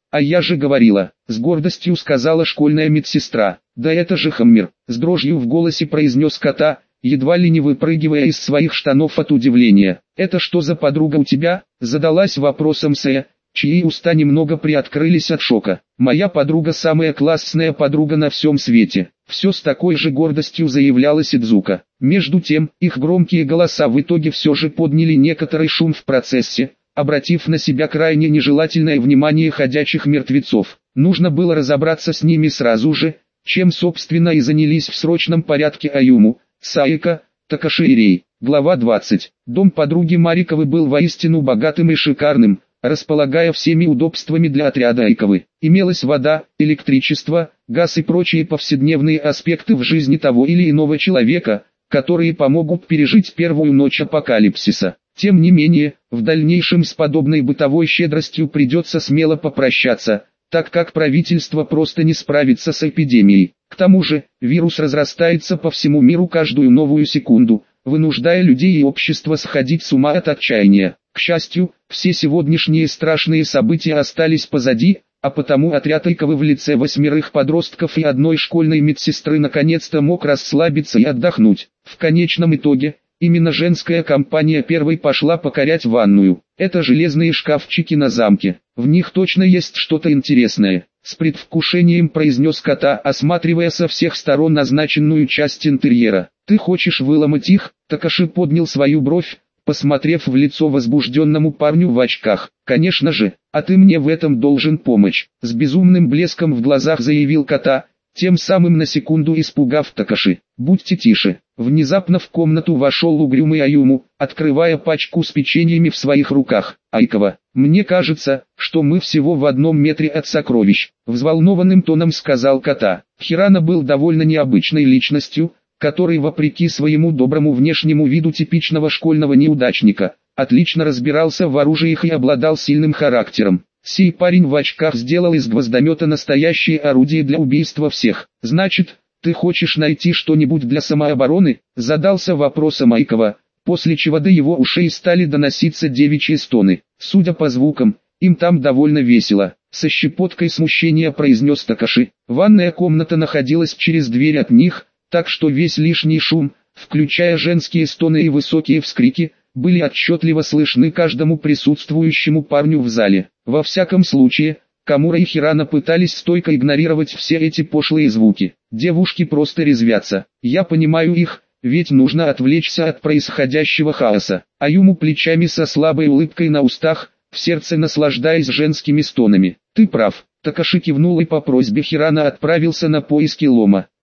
«А я же говорила», — с гордостью сказала школьная медсестра. «Да это же Хаммер», — с дрожью в голосе произнес Кота, едва ли не выпрыгивая из своих штанов от удивления. «Это что за подруга у тебя?» — задалась вопросом Сэя, чьи уста немного приоткрылись от шока. «Моя подруга самая классная подруга на всем свете», — все с такой же гордостью заявляла Сидзука. Между тем, их громкие голоса в итоге все же подняли некоторый шум в процессе, обратив на себя крайне нежелательное внимание ходячих мертвецов. Нужно было разобраться с ними сразу же, чем собственно и занялись в срочном порядке Аюму, Саика, Такаши и Рей. Глава 20. Дом подруги Мариковы был воистину богатым и шикарным, располагая всеми удобствами для отряда Айковы. Имелась вода, электричество, газ и прочие повседневные аспекты в жизни того или иного человека, которые помогут пережить первую ночь апокалипсиса. Тем не менее, в дальнейшем с подобной бытовой щедростью придется смело попрощаться, так как правительство просто не справится с эпидемией. К тому же, вирус разрастается по всему миру каждую новую секунду, вынуждая людей и общество сходить с ума от отчаяния. К счастью, все сегодняшние страшные события остались позади, а потому отряд Айковы в лице 8 подростков и одной школьной медсестры наконец-то мог расслабиться и отдохнуть. В конечном итоге, именно женская компания первой пошла покорять ванную. Это железные шкафчики на замке. В них точно есть что-то интересное. С предвкушением произнес Кота, осматривая со всех сторон назначенную часть интерьера. «Ты хочешь выломать их?» Такаши поднял свою бровь, посмотрев в лицо возбужденному парню в очках. «Конечно же, а ты мне в этом должен помочь», — с безумным блеском в глазах заявил Кота, тем самым на секунду испугав Такаши. «Будьте тише». Внезапно в комнату вошел угрюмый Аюму, открывая пачку с печеньями в своих руках. «Айкова, мне кажется, что мы всего в 1 метре от сокровищ», — взволнованным тоном сказал Кота. Хирана был довольно необычной личностью, который, вопреки своему доброму внешнему виду типичного школьного неудачника, отлично разбирался в оружиях и обладал сильным характером. Сей парень в очках сделал из гвоздомета настоящее орудие для убийства всех. «Значит, ты хочешь найти что-нибудь для самообороны?» — задался вопросом Айкова, после чего до его ушей стали доноситься девичьи стоны. «Судя по звукам, им там довольно весело», — со щепоткой смущения произнес Такаши. Ванная комната находилась через дверь от них, так что весь лишний шум, включая женские стоны и высокие вскрики, были отчетливо слышны каждому присутствующему парню в зале. Во всяком случае, Камура и Хирана пытались стойко игнорировать все эти пошлые звуки. Девушки просто резвятся. Я понимаю их, ведь нужно отвлечься от происходящего хаоса. Аюму плечами со слабой улыбкой на устах, в сердце наслаждаясь женскими стонами. «Ты прав». Такаши кивнул и по просьбе Хирана отправился на поиски лома.